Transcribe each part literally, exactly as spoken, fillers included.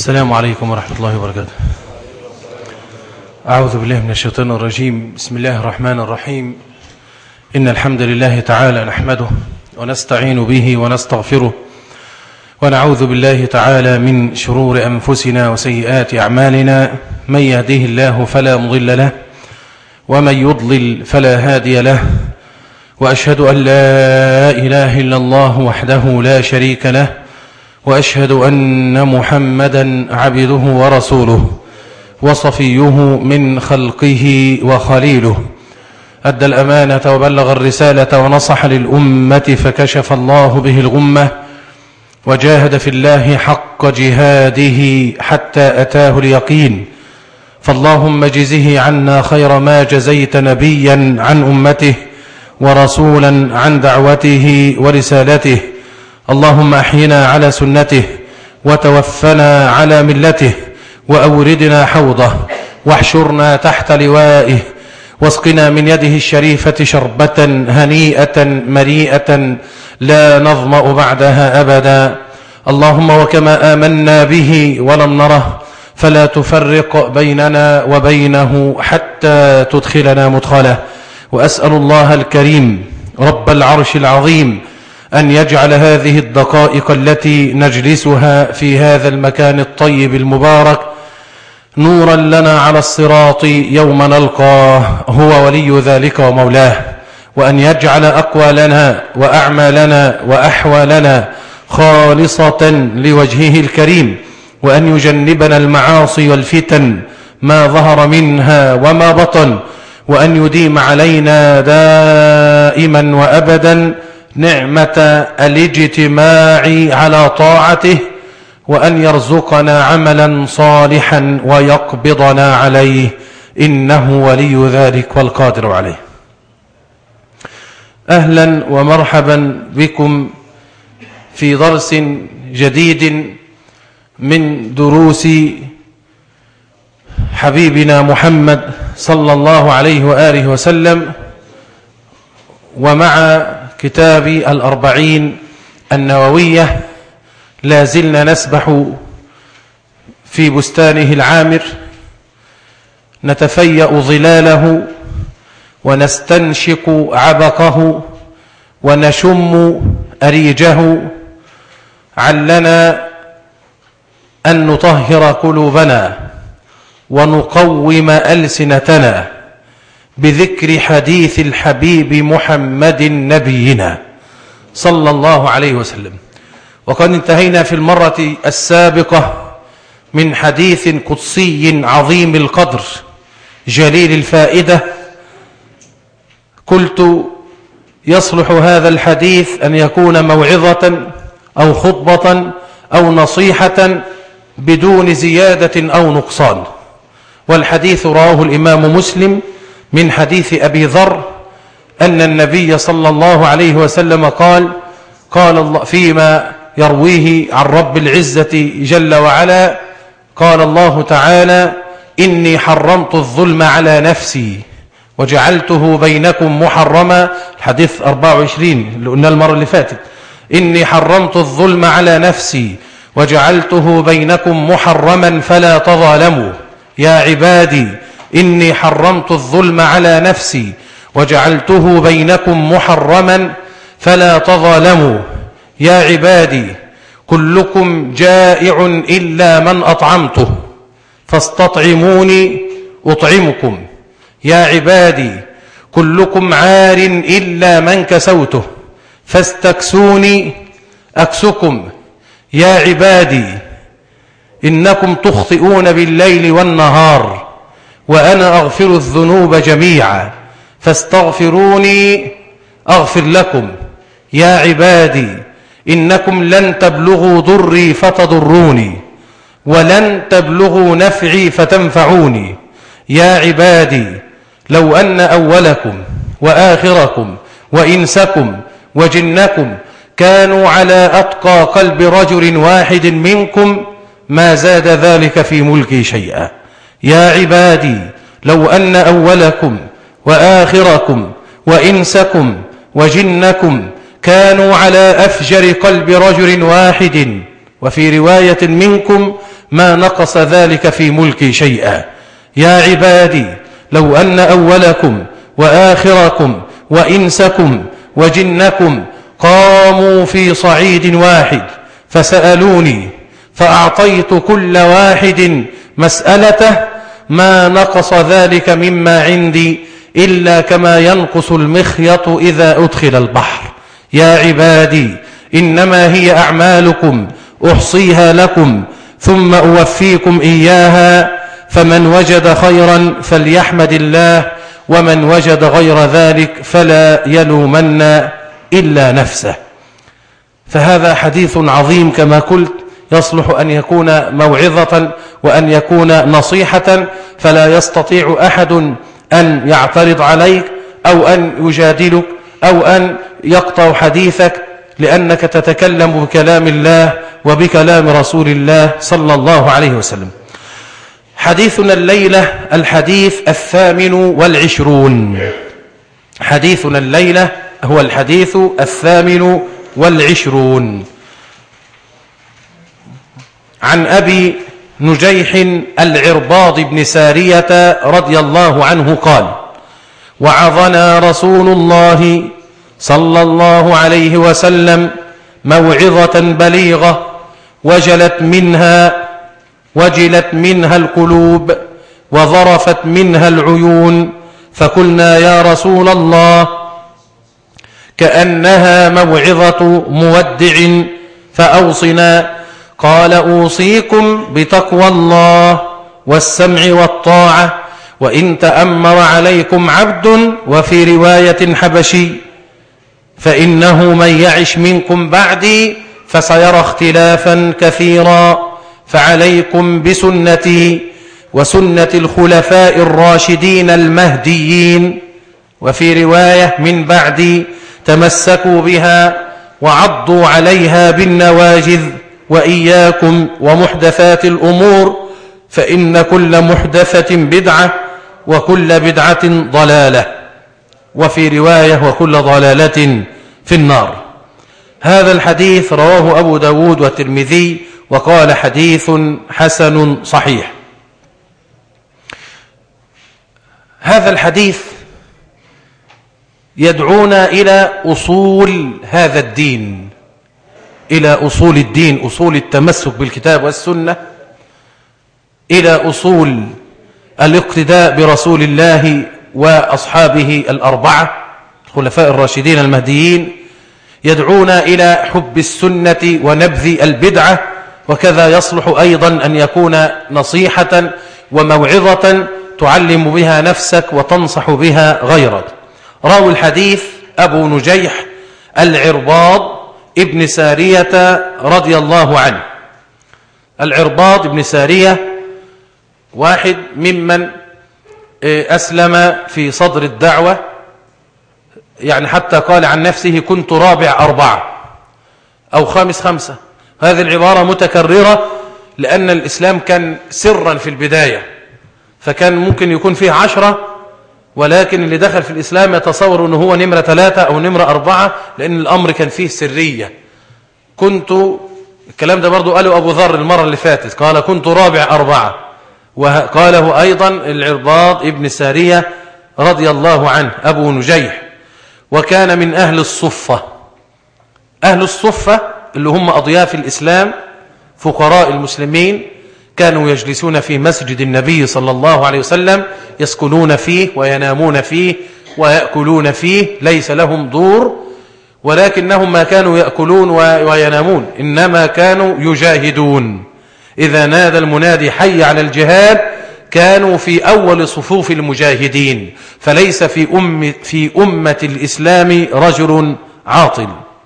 السلام عليكم ورحمة الله وبركاته. أعوذ بالله من الشيطان الرجيم. بسم الله الرحمن الرحيم. إن الحمد لله تعالى نحمده ونستعين به ونستغفره ونعوذ بالله تعالى من شرور أنفسنا وسيئات أعمالنا. من يهده الله فلا مضل له ومن يضلل فلا هادي له، وأشهد أن لا إله إلا الله وحده لا شريك له، وأشهد أن محمدا عبده ورسوله وصفيه من خلقه وخليله، أدى الأمانة وبلغ الرسالة ونصح للأمة فكشف الله به الغمة، وجاهد في الله حق جهاده حتى أتاه اليقين. فاللهم اجزه عنا خير ما جزيت نبيا عن أمته ورسولا عن دعوته ورسالته. اللهم أحينا على سنته وتوفنا على ملته، وأوردنا حوضه واحشرنا تحت لوائه، واسقنا من يده الشريفة شربة هنيئة مريئة لا نظمأ بعدها أبدا. اللهم وكما آمنا به ولم نره فلا تفرق بيننا وبينه حتى تدخلنا مدخله. وأسأل الله الكريم رب العرش العظيم أن يجعل هذه الدقائق التي نجلسها في هذا المكان الطيب المبارك نورا لنا على الصراط يوم نلقاه، هو ولي ذلك ومولاه. وأن يجعل أقوالنا وأعمالنا وأحوالنا خالصة لوجهه الكريم، وأن يجنبنا المعاصي والفتن ما ظهر منها وما بطن، وأن يديم علينا دائما وأبدا نعمة الاجتماع على طاعته، وأن يرزقنا عملا صالحا ويقبضنا عليه، إنه ولي ذلك والقادر عليه. أهلا ومرحبا بكم في درس جديد من دروس حبيبنا محمد صلى الله عليه وآله وسلم، ومع كتاب الأربعين النووية لا زلنا نسبح في بستانه العامر، نتفيأ ظلاله ونستنشق عبقه ونشم أريجه. علنا أن نطهر قلوبنا ونقوم ألسنتنا بذكر حديث الحبيب محمد نبينا صلى الله عليه وسلم. وقد انتهينا في المرة السابقة من حديث قدسي عظيم القدر جليل الفائدة. قلت يصلح هذا الحديث أن يكون موعظة أو خطبة أو نصيحة بدون زيادة أو نقصان. والحديث رواه الإمام مسلم من حديث أبي ذر أن النبي صلى الله عليه وسلم قال قال الله فيما يرويه عن رب العزة جل وعلا، قال الله تعالى: إني حرمت الظلم على نفسي وجعلته بينكم محرما. الحديث أربعة وعشرين اللي قلنا المرة اللي فاتت. إني حرمت الظلم على نفسي وجعلته بينكم محرما فلا تظالموا. يا عبادي إني حرمت الظلم على نفسي وجعلته بينكم محرما فلا تظالموا. يا عبادي كلكم جائع إلا من أطعمته فاستطعموني أطعمكم. يا عبادي كلكم عار إلا من كسوته فاستكسوني أكسكم. يا عبادي إنكم تخطئون بالليل والنهار وأنا أغفر الذنوب جميعا فاستغفروني أغفر لكم. يا عبادي إنكم لن تبلغوا ضري فتضروني ولن تبلغوا نفعي فتنفعوني. يا عبادي لو أن أولكم وآخركم وإنسكم وجنكم كانوا على أتقى قلب رجل واحد منكم ما زاد ذلك في ملكي شيئا. يا عبادي لو أن أولكم وآخركم وإنسكم وجنكم كانوا على أفجر قلب رجل واحد وفي رواية منكم ما نقص ذلك في ملكي شيئا. يا عبادي لو أن أولكم وآخركم وإنسكم وجنكم قاموا في صعيد واحد فسألوني فأعطيت كل واحد مسألته ما نقص ذلك مما عندي إلا كما ينقص المخيط إذا أدخل البحر. يا عبادي إنما هي أعمالكم أحصيها لكم ثم أوفيكم إياها، فمن وجد خيرا فليحمد الله، ومن وجد غير ذلك فلا يلومن إلا نفسه. فهذا حديث عظيم كما قلت، يصلح أن يكون موعظة وأن يكون نصيحة، فلا يستطيع أحد أن يعترض عليك أو أن يجادلك أو أن يقطع حديثك، لأنك تتكلم بكلام الله وبكلام رسول الله صلى الله عليه وسلم. حديثنا الليلة الحديث الثامن والعشرون. حديثنا الليلة هو الحديث الثامن والعشرون عن أبي نجيح العرباض بن سارية رضي الله عنه قال: وعظنا رسول الله صلى الله عليه وسلم موعظة بليغة وجلت منها وجلت منها القلوب وظرفت منها العيون، فقلنا يا رسول الله كأنها موعظة مودع فأوصنا. قال: أوصيكم بتقوى الله والسمع والطاعة، وإن تأمر عليكم عبد، وفي رواية حبشي، فإنه من يعش منكم بعدي فسيرى اختلافا كثيرا، فعليكم بسنتي وسنة الخلفاء الراشدين المهديين، وفي رواية من بعدي، تمسكوا بها وعضوا عليها بالنواجذ، وإياكم ومحدثات الأمور، فإن كل محدثة بدعة وكل بدعة ضلالة، وفي رواية وكل ضلالة في النار. هذا الحديث رواه أبو داود والترمذي وقال حديث حسن صحيح. هذا الحديث يدعونا إلى أصول هذا الدين، إلى أصول الدين، أصول التمسك بالكتاب والسنة، إلى أصول الاقتداء برسول الله وأصحابه الأربعة الخلفاء الراشدين المهديين. يدعونا إلى حب السنة ونبذ البدعة، وكذا يصلح أيضا أن يكون نصيحة وموعظة تعلم بها نفسك وتنصح بها غيرك. راوي الحديث أبو نجيح العرباض ابن سارية رضي الله عنه. العرباض ابن سارية واحد ممن أسلم في صدر الدعوة، يعني حتى قال عن نفسه: كنت رابع أربعة أو خامس خمسة. هذه العبارة متكررة لأن الإسلام كان سرا في البداية، فكان ممكن يكون فيه عشرة، ولكن اللي دخل في الإسلام يتصور أنه هو نمرة ثلاثة أو نمرة أربعة، لأن الأمر كان فيه سرية. كنت الكلام ده برضو قاله أبو ذر المرة اللي فاتت، قال كنت رابع أربعة، وقاله أيضا العرباض ابن سارية رضي الله عنه أبو نجيح، وكان من أهل الصفة. أهل الصفة اللي هم أضياف الإسلام، فقراء المسلمين، كانوا يجلسون في مسجد النبي صلى الله عليه وسلم، يسكنون فيه وينامون فيه ويأكلون فيه، ليس لهم دور، ولكنهم ما كانوا يأكلون وينامون، إنما كانوا يجاهدون. إذا نادى المنادي حي على الجهاد كانوا في أول صفوف المجاهدين، فليس في, أم في أمة الإسلام رجل عاطل.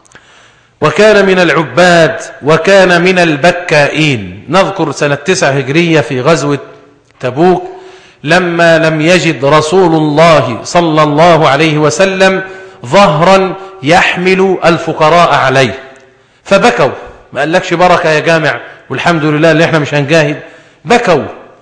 وكان من العباد وكان من البكائين. نذكر سنة تسعة هجرية في غزوة تبوك، لما لم يجد رسول الله صلى الله عليه وسلم ظهرا يحمل الفقراء عليه، فبكوا. ما قالكش بركة يا جامع والحمد لله اللي احنا مش هنجاهد، بكوا.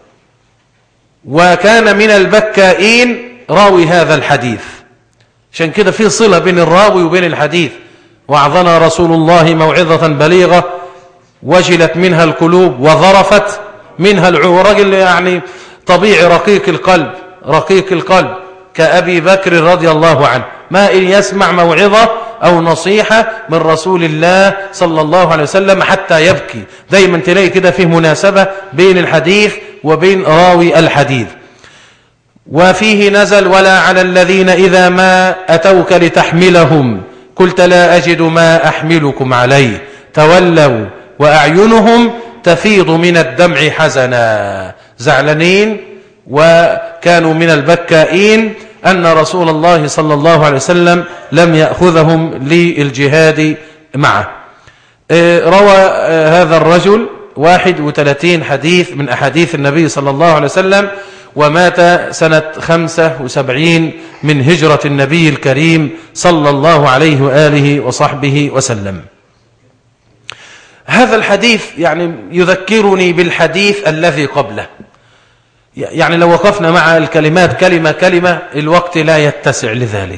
وكان من البكائين راوي هذا الحديث، عشان كده في صلة بين الراوي وبين الحديث. وعظنا رسول الله موعظة بليغة وجلت منها القلوب وظرفت منها العيون. راجل يعني طبيعي رقيق القلب، رقيق القلب كأبي بكر رضي الله عنه، ما إن يسمع موعظة أو نصيحة من رسول الله صلى الله عليه وسلم حتى يبكي. دايما تلاقي كده فيه مناسبة بين الحديث وبين راوي الحديث. وفيه نزل: ولا على الذين إذا ما أتوك لتحملهم قلت لا أجد ما أحملكم عليه تولوا وأعينهم تفيض من الدمع حزنا، زعلانين وكانوا من البكائين أن رسول الله صلى الله عليه وسلم لم يأخذهم للجهاد معه. روى هذا الرجل واحد وثلاثين حديث من أحاديث النبي صلى الله عليه وسلم، ومات سنة خمسة وسبعين من هجرة النبي الكريم صلى الله عليه وآله وصحبه وسلم. هذا الحديث يعني يذكرني بالحديث الذي قبله، يعني لو وقفنا مع الكلمات كلمة كلمة الوقت لا يتسع لذلك،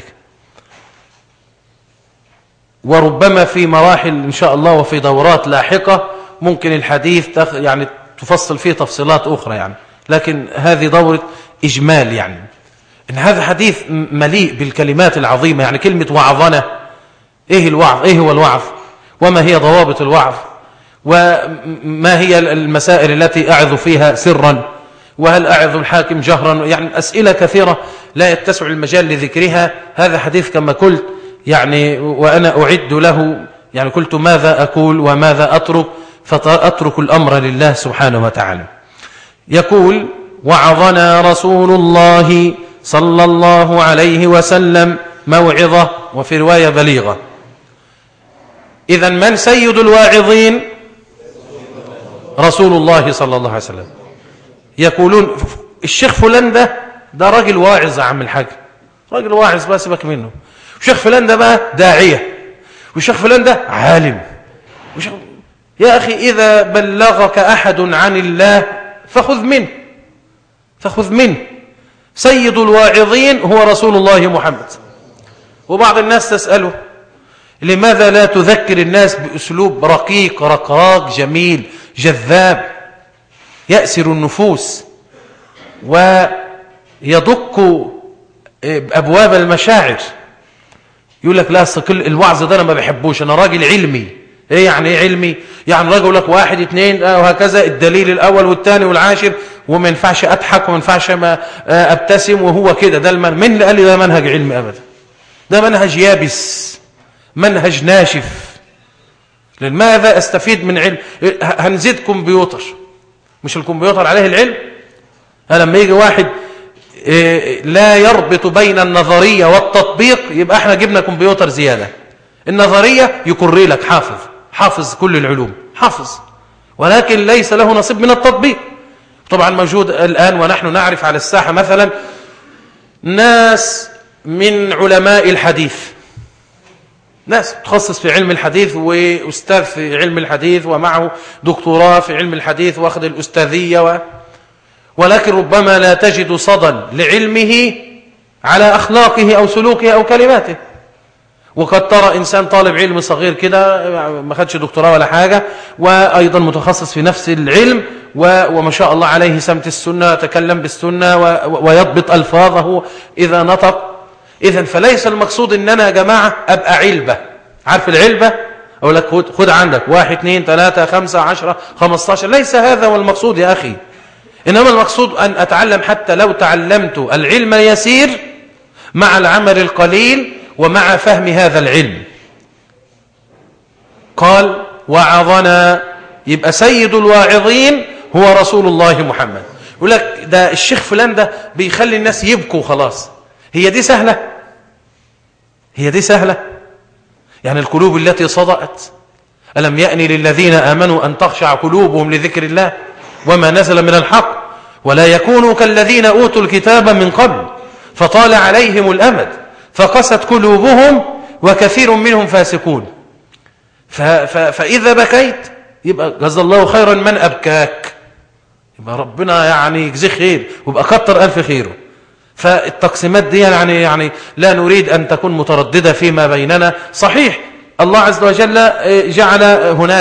وربما في مراحل إن شاء الله وفي دورات لاحقة ممكن الحديث يعني تفصل فيه تفصيلات أخرى يعني، لكن هذه دورة إجمال. يعني إن هذا حديث مليء بالكلمات العظيمة. يعني كلمة وعظنا، إيه الوعظ؟ إيه هو الوعظ؟ وما هي ضوابط الوعظ؟ وما هي المسائل التي أعظ فيها سرا؟ وهل أعظ الحاكم جهرا؟ يعني أسئلة كثيرة لا يتسع المجال لذكرها. هذا حديث كما قلت يعني وأنا أعد له، يعني قلت ماذا أقول وماذا أترك، فأترك الأمر لله سبحانه وتعالى. يقول: وعظنا رسول الله صلى الله عليه وسلم موعظة، وفي رواية بليغة. إذن من سيد الواعظين؟ رسول الله صلى الله عليه وسلم. يقولون الشيخ فلان ده ده راجل واعظ يا عم الحاج، راجل واعظ بقى سيبك منه. والشيخ فلان ده بقى داعية، والشيخ فلان ده عالم. يا أخي إذا بلغك أحد عن الله فخذ منه، فخذ منه. سيد الواعظين هو رسول الله محمد. وبعض الناس تسأله: لماذا لا تذكر الناس بأسلوب رقيق رقراق جميل جذاب يأسر النفوس ويدق أبواب المشاعر؟ يقول لك لا كل الوعظ ده أنا ما بحبوش، أنا راجل علمي. إيه يعني إيه علمي؟ يعني راجل لك واحد اثنين وهكذا، الدليل الأول والثاني والعاشر، وما ينفعش أضحك وما ينفعش ما أبتسم وهو كده. ده المن... من اللي قال لي ده منهج علمي؟ أبدا، ده منهج يابس، منهج ناشف. لماذا أستفيد من علم؟ هنزيد كمبيوتر، مش الكمبيوتر عليه العلم؟ لما يجي واحد لا يربط بين النظرية والتطبيق يبقى احنا جبنا كمبيوتر زيادة. النظرية يكري لك حافظ، حافظ كل العلوم، حافظ، ولكن ليس له نصيب من التطبيق. طبعا موجود الآن ونحن نعرف على الساحة مثلا ناس من علماء الحديث، ناس تخصص في علم الحديث وأستاذ في علم الحديث ومعه دكتوراه في علم الحديث واخذ الأستاذية و... ولكن ربما لا تجد صدى لعلمه على أخلاقه أو سلوكه أو كلماته. وقد ترى إنسان طالب علم صغير كده ما خدش دكتوراه ولا حاجة، وأيضا متخصص في نفس العلم وما شاء الله عليه سمت السنة، تكلم بالسنة ويضبط ألفاظه إذا نطق. إذن فليس المقصود إن أنا يا جماعة أبقى علبة. عارف العلبة؟ أقول لك خد, خد عندك واحد اثنين ثلاثة خمسة عشرة خمستاشر. ليس هذا هو المقصود يا أخي، إنما المقصود أن أتعلم حتى لو تعلمت العلم اليسير مع العمل القليل ومع فهم هذا العلم. قال: وعظنا، يبقى سيد الواعظين هو رسول الله محمد. يقول لك ده الشيخ فلان ده بيخلي الناس يبكوا خلاص. هي دي سهلة؟ هي دي سهلة؟ يعني القلوب التي صدأت، ألم يأن للذين آمنوا أن تخشع قلوبهم لذكر الله وما نزل من الحق ولا يكونوا كالذين أوتوا الكتاب من قبل فطال عليهم الأمد فقست قلوبهم وكثير منهم فاسقون. فإذا بكيت يبقى جزا الله خيرا من أبكاك، يبقى ربنا يعني يجزيه خير ويبقى كتر ألف خيره. فالتقسيمات دي يعني يعني لا نريد أن تكون مترددة فيما بيننا. صحيح الله عز وجل جعل هناك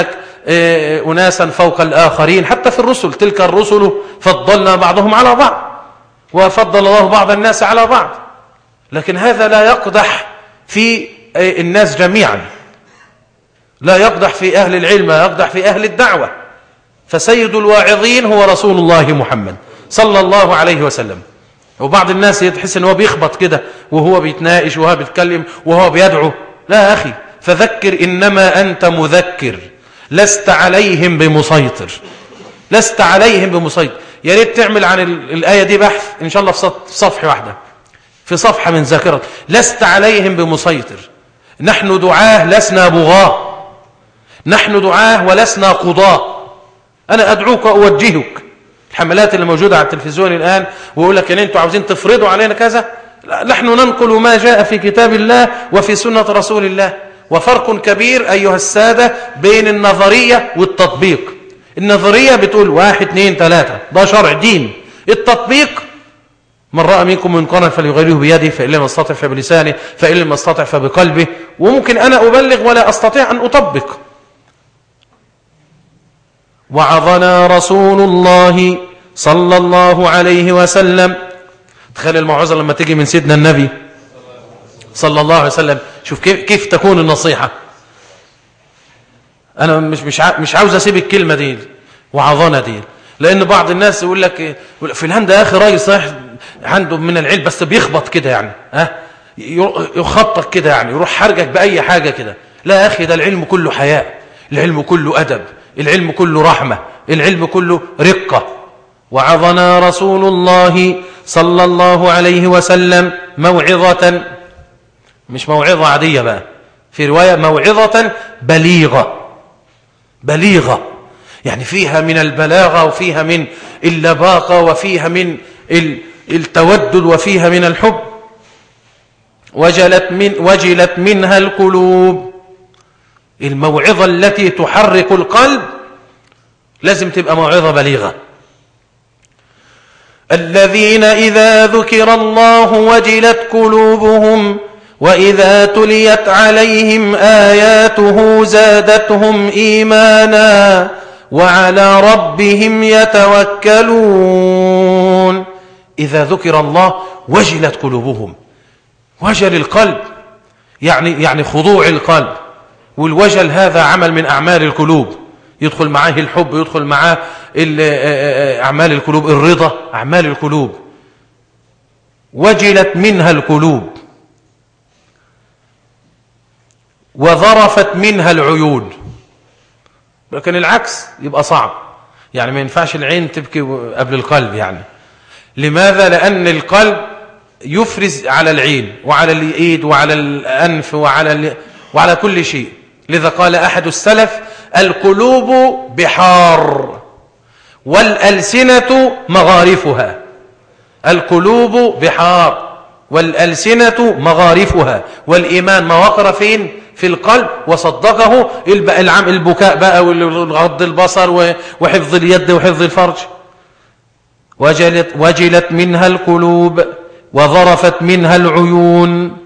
أناسا فوق الآخرين، حتى في الرسل، تلك الرسل فضلنا بعضهم على بعض وفضل الله بعض الناس على بعض. لكن هذا لا يقدح في الناس جميعا، لا يقدح في أهل العلم، لا يقدح في أهل الدعوة. فسيد الواعظين هو رسول الله محمد صلى الله عليه وسلم. وبعض الناس يتحس أنه بيخبط كده وهو بيتناقش وهو بيتكلم وهو بيدعو. لا أخي، فذكر إنما أنت مذكر، لست عليهم بمسيطر، لست عليهم بمسيطر. يا ريت تعمل عن الآية دي بحث إن شاء الله في صفحة واحدة، في صفحة من ذاكرة. لست عليهم بمسيطر. نحن دعاه لسنا بغاة، نحن دعاه ولسنا قضاة. أنا أدعوك وأوجهك. الحملات اللي موجودة على التلفزيون الآن ويقول لك إن أنتوا عاوزين تفرضوا علينا كذا، نحن ننقل ما جاء في كتاب الله وفي سنة رسول الله. وفرق كبير أيها السادة بين النظرية والتطبيق. النظرية بتقول واحد اثنين ثلاثة، ده شرع دين. التطبيق من رأى منكم منكرا فليغيره بيده، فإن لم يستطع فبلسانه، فإن لم يستطع فبقلبه. وممكن أنا أبلغ ولا أستطيع أن أطبق. وعظنا رسول الله صلى الله عليه وسلم. تخيل الموعظة لما تيجي من سيدنا النبي صلى الله عليه وسلم، شوف كيف, كيف تكون النصيحة. أنا مش مش مش عاوز أسيب الكلمة دي وعظنا دي، لأن بعض الناس يقول لك فلان ده يا أخي راجل صحيح عنده من العلم بس بيخبط كده يعني، ها يخطط كده يعني، يروح حرجك بأي حاجة كده. لا يا أخي، ده العلم كله حياء، العلم كله أدب، العلم كله رحمة، العلم كله رقة. وعظنا رسول الله صلى الله عليه وسلم موعظة، مش موعظة عادية بقى، في رواية موعظة بليغة. بليغة يعني فيها من البلاغة وفيها من اللباقة وفيها من التودد وفيها من الحب. وجلت, من وجلت منها القلوب. الموعظة التي تحرك القلب لازم تبقى موعظة بليغة. الذين إذا ذكر الله وجلت قلوبهم وإذا تليت عليهم آياته زادتهم إيمانا وعلى ربهم يتوكلون. إذا ذكر الله وجلت قلوبهم. وجل القلب يعني يعني خضوع القلب، والوجل هذا عمل من أعمال القلوب، يدخل معاه الحب، يدخل معاه أعمال القلوب، الرضا، أعمال القلوب. وجلت منها القلوب وظرفت منها العيون. لكن العكس يبقى صعب، يعني ما ينفعش العين تبكي قبل القلب. يعني لماذا؟ لأن القلب يفرز على العين وعلى الإيد وعلى الأنف وعلى وعلى كل شيء. لذا قال أحد السلف: القلوب بحار والألسنة مغارفها. القلوب بحار والألسنة مغارفها. والإيمان ما وقر فين؟ في القلب وصدقه البكاء بقى وغض البصر وحفظ اليد وحفظ الفرج. وجلت, وجلت منها القلوب وظرفت منها العيون.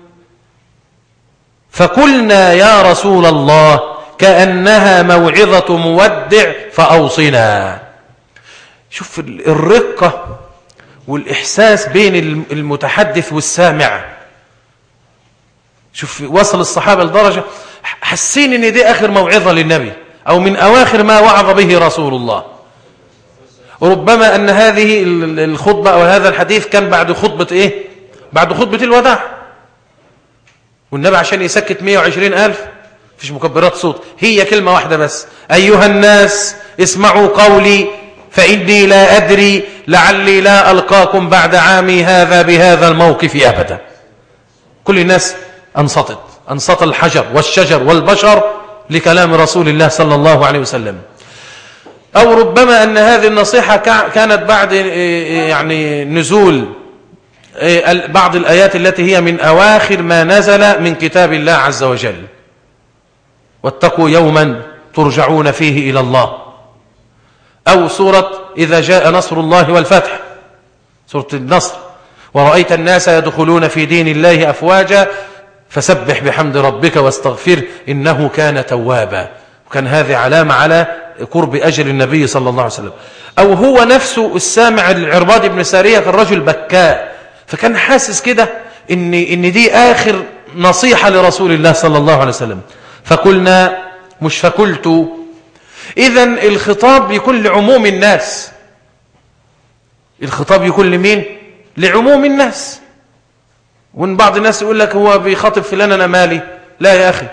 فقلنا يا رسول الله كأنها موعظة مودع فأوصنا. شوف الرقة والإحساس بين المتحدث والسامع. شوف وصل الصحابة لدرجة حسين ان دي آخر موعظة للنبي أو من أواخر ما وعظ به رسول الله. ربما أن هذه الخطبة أو هذا الحديث كان بعد خطبة إيه؟ بعد خطبة الوداع. والنبي عشان يسكت مئة وعشرين ألف فيش مكبرات صوت، هي كلمة واحدة بس: أيها الناس اسمعوا قولي فإني لا أدري لعلي لا ألقاكم بعد عامي هذا بهذا الموقف أبدا. كل الناس أنصتت، أنصت الحجر والشجر والبشر لكلام رسول الله صلى الله عليه وسلم. أو ربما أن هذه النصيحة كانت بعد يعني نزول بعض الآيات التي هي من أواخر ما نزل من كتاب الله عز وجل: واتقوا يوما ترجعون فيه إلى الله. أو سورة إذا جاء نصر الله والفتح، سورة النصر: ورأيت الناس يدخلون في دين الله أفواجا فسبح بحمد ربك واستغفر إنه كان توابا. وكان هذه علامة على قرب أجل النبي صلى الله عليه وسلم. أو هو نفسه السامع العرباض بن سارية كان رجل بكاء، فكان حاسس كده إن, إن دي آخر نصيحة لرسول الله صلى الله عليه وسلم. فقلنا مش فقلت. إذن الخطاب بيكون لعموم الناس، الخطاب يكون لمين؟ لعموم الناس. وإن بعض الناس يقول لك هو بيخاطب فلان أنا مالي، لا يا أخي،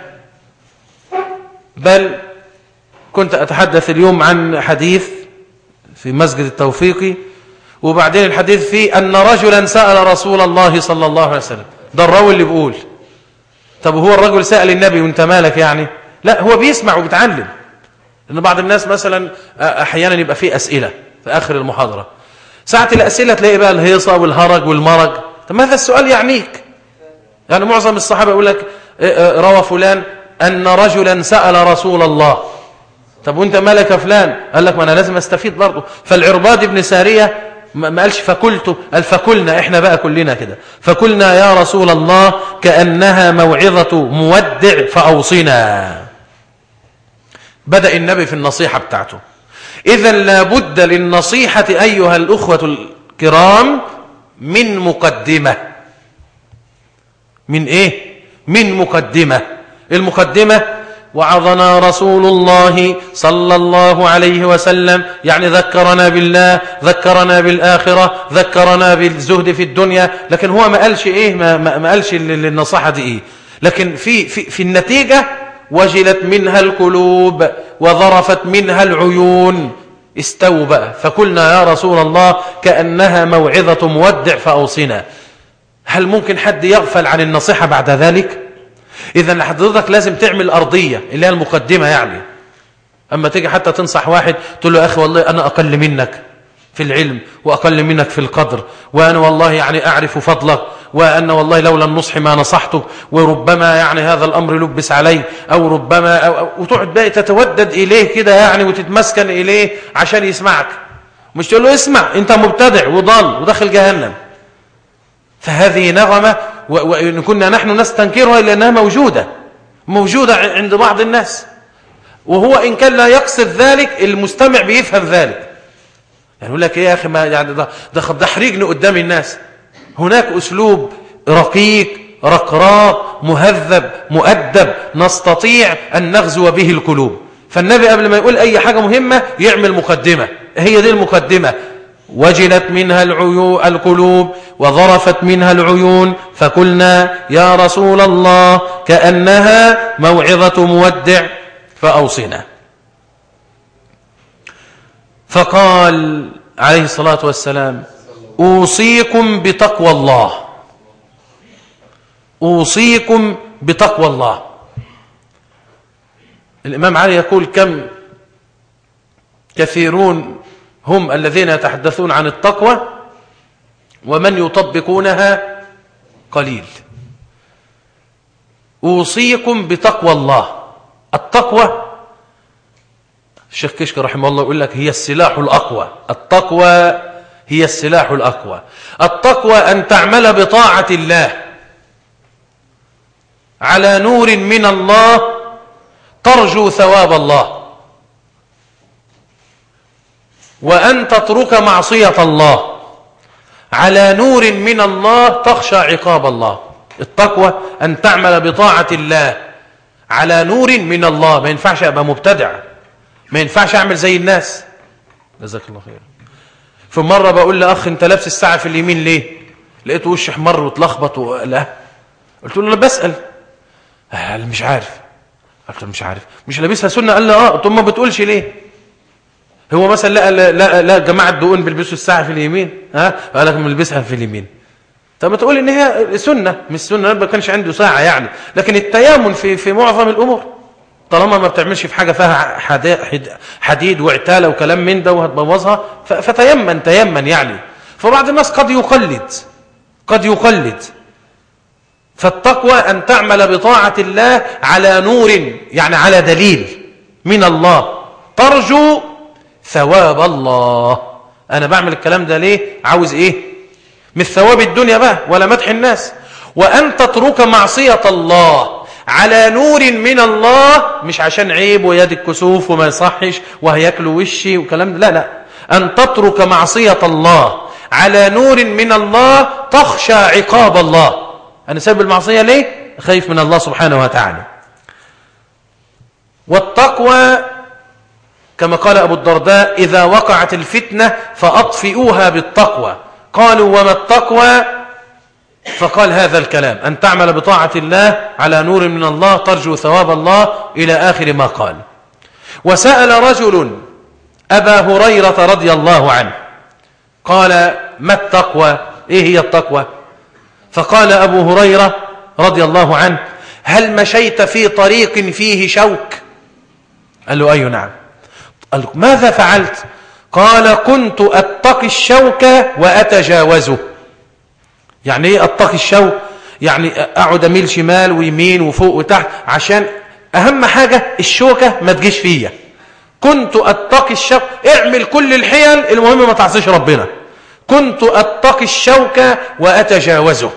بل كنت أتحدث اليوم عن حديث في مسجد التوفيقي، وبعدين الحديث فيه أن رجلا سأل رسول الله صلى الله عليه وسلم. ده الراوي اللي بيقول. طب هو الرجل سأل النبي وانت مالك يعني؟ لا، هو بيسمع وبيتعلم. لأن بعض الناس مثلا أحيانا يبقى فيه أسئلة في آخر المحاضرة، ساعة الأسئلة تلاقي بقى الهيصة والهرج والمرج. طب ماذا السؤال يعنيك؟ يعني معظم الصحابة يقول لك روى فلان أن رجلا سأل رسول الله. طب وانت مالك فلان؟ قال لك ما أنا لازم أستفيد برضه. فالعرباض بن سارية ما قالش فقلت، قال فقلنا، احنا بقى كلنا كده. فقلنا يا رسول الله كأنها موعظة مودع فأوصنا. بدأ النبي في النصيحة بتاعته. إذن لابد للنصيحة أيها الأخوة الكرام من مقدمة. من إيه؟ من مقدمة. المقدمة وعظنا رسول الله صلى الله عليه وسلم، يعني ذكرنا بالله، ذكرنا بالآخرة، ذكرنا بالزهد في الدنيا. لكن هو ما قالش إيه، ما, ما قالش للنصيحة دي إيه، لكن في, في, في النتيجة وجلت منها القلوب وظرفت منها العيون. استووا بقى. فقلنا يا رسول الله كأنها موعظة مودع فأوصنا. هل ممكن حد يغفل عن النصيحة بعد ذلك؟ إذن حضرتك لازم تعمل أرضية اللي هي المقدمة. يعني أما تيجي حتى تنصح واحد تقول له يا أخي والله أنا أقل منك في العلم وأقل منك في القدر، وأنا والله يعني أعرف فضلك، وأن والله لولا النصح ما نصحتك، وربما يعني هذا الأمر لبس علي، أو ربما أو أو وتقعد بقى تتودد إليه كده يعني وتتمسكن إليه عشان يسمعك. مش تقول له اسمع أنت مبتدع وضال ودخل جهنم. فهذه نغمة وإن كنا نحن نستنكرها إلا أنها موجودة موجودة عند بعض الناس، وهو إن كان لا يقصد ذلك المستمع بيفهم ذلك. يعني يقول لك إيه يا أخي ما يعني ده ده تحريجني قدام الناس. هناك أسلوب رقيق رقراق مهذب مؤدب نستطيع أن نغزو به القلوب. فالنبي قبل ما يقول أي حاجة مهمة يعمل مقدمة. هي دي المقدمة. وجلت منها العيون القلوب وظرفت منها العيون. فقلنا يا رسول الله كأنها موعظة مودع فأوصنا. فقال عليه الصلاة والسلام أوصيكم بتقوى الله، أوصيكم بتقوى الله. الإمام علي يقول كم كثيرون هم الذين يتحدثون عن التقوى ومن يطبقونها قليل. أوصيكم بتقوى الله. التقوى الشيخ كشك رحمه الله يقول لك هي السلاح الأقوى. التقوى هي السلاح الأقوى. التقوى أن تعمل بطاعة الله على نور من الله ترجو ثواب الله، وأن تترك معصية الله على نور من الله تخشى عقاب الله. التقوى أن تعمل بطاعة الله على نور من الله. ما ينفعش أبقى مبتدع، ما ينفعش أعمل زي الناس. جزاك الله خير. في مرة بقول لأخ أنت لابس الساعة في اليمين ليه؟ لقيته وش احمر وتلخبط ولا. قلت له أنا بسأل. قال مش عارف. قلت له مش عارف مش لابسها سنة؟ قال لي اه. قلت له ما بتقولش ليه؟ هو مثلا لا لا لا, لا جماعة دقون بيلبسوا الساعة في اليمين، ها قال لك بنلبسها في اليمين. طب ما تقول ان هي سنة مش سنة، ما كانش عنده ساعة يعني. لكن التيامن في في معظم الأمور طالما ما بتعملش في حاجة فيها حديد وعتالة وكلام من ده وهتبوظها فتيمن تيمن يعني. فبعض الناس قد يقلد قد يقلد. فالتقوى أن تعمل بطاعة الله على نور، يعني على دليل من الله ترجو ثواب الله. أنا بعمل الكلام ده ليه؟ عاوز إيه؟ مش ثواب الدنيا بقى ولا مدح الناس. وأن تترك معصية الله على نور من الله، مش عشان عيب ويد الكسوف وما يصحش وهياكلوا وشي وكلام، لا لا، أن تترك معصية الله على نور من الله تخشى عقاب الله. أنا سبب المعصية ليه؟ خايف من الله سبحانه وتعالى. والتقوى كما قال أبو الدرداء: إذا وقعت الفتنة فأطفئوها بالتقوى. قالوا: وما التقوى؟ فقال هذا الكلام: أن تعمل بطاعة الله على نور من الله ترجو ثواب الله، إلى آخر ما قال. وسأل رجل أبا هريرة رضي الله عنه قال: ما التقوى؟ إيه هي التقوى؟ فقال أبو هريرة رضي الله عنه: هل مشيت في طريق فيه شوك؟ قال له: أي نعم. قال له: ماذا فعلت؟ قال: كنت أتقي الشوك وأتجاوزه. يعني إيه أتقي الشوك؟ يعني أقعد أميل شمال ويمين وفوق وتحت عشان أهم حاجة الشوكة ما تجيش فيا. كنت أتقي الشوك، اعمل كل الحيل، المهم ما تعصيش ربنا. كنت أتقي الشوك وأتجاوزه.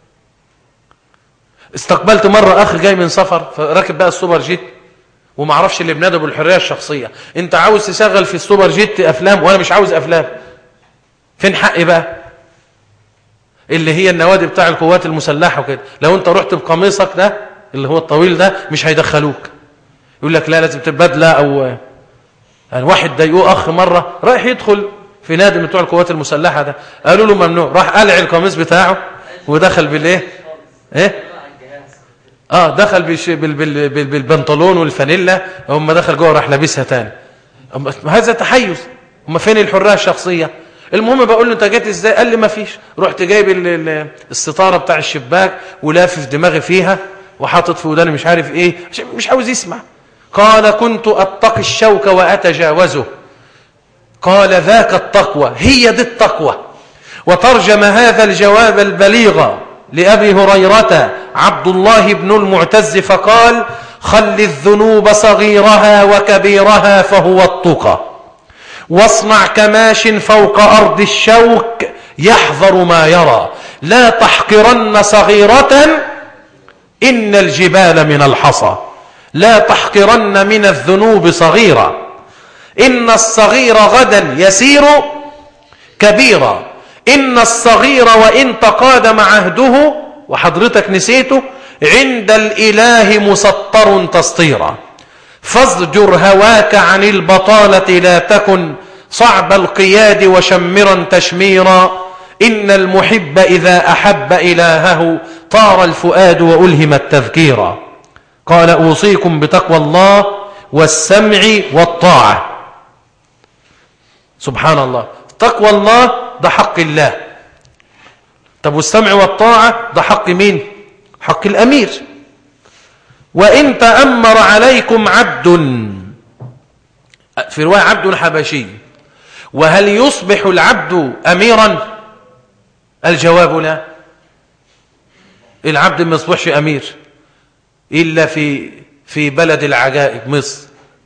استقبلت مرة أخ جاي من سفر، فراكب بقى السوبر جيت وما عرفش اللي بنادى بالحرية الشخصية. انت عاوز تشغل في السوبر جيت أفلام وأنا مش عاوز أفلام، فين حقي بقى؟ اللي هي النوادي بتاع القوات المسلحة وكده، لو انت رحت بقميصك ده اللي هو الطويل ده مش هيدخلوك، يقول لك لا لازم تبدله. أو يعني واحد ضايقوه أخ مرة رايح يدخل في نادي من بتوع القوات المسلحة ده، قالوا له ممنوع، راح قلع القميص بتاعه ودخل بالايه ايه اه دخل بال بال بال بالبنطلون والفانيلا، هم دخل جوه راح لابسها تاني. هذا تحيز، هم فين الحريه الشخصيه؟ المهم بقول له انت جيت ازاي؟ قال لي ما فيش، رحت جايب الستاره بتاع الشباك ولافف دماغي فيها وحاطط في وداني مش عارف ايه، مش عاوز يسمع. قال: كنت اتقي الشوك واتجاوزه. قال: ذاك التقوى، هي دي التقوى. وترجم هذا الجواب البليغ لأبي هريرة عبد الله بن المعتز فقال: خل الذنوب صغيرها وكبيرها فهو التقى، واصنع كماش فوق أرض الشوك يحذر ما يرى، لا تحقرن صغيرة إن الجبال من الحصى. لا تحقرن من الذنوب صغيرة، إن الصغير غدا يسير كبيرا، إن الصغير وإن تقادم عهده، وحضرتك نسيته، عند الإله مسطر تسطيرا. فازجر هواك عن البطالة لا تكن صعب القياد وشمرا تشميرا، إن المحب إذا أحب إلهه طار الفؤاد وألهم التذكيرا. قال: أوصيكم بتقوى الله والسمع والطاعة. سبحان الله، تقوى الله ده حق الله. طب والسمع والطاعة ده حق مين؟ حق الأمير. وإن تأمر عليكم عبد، في رواية عبد حبشي، وهل يصبح العبد أميرا؟ الجواب لا، العبد ما يصبحش أمير إلا في في بلد العجائب مصر.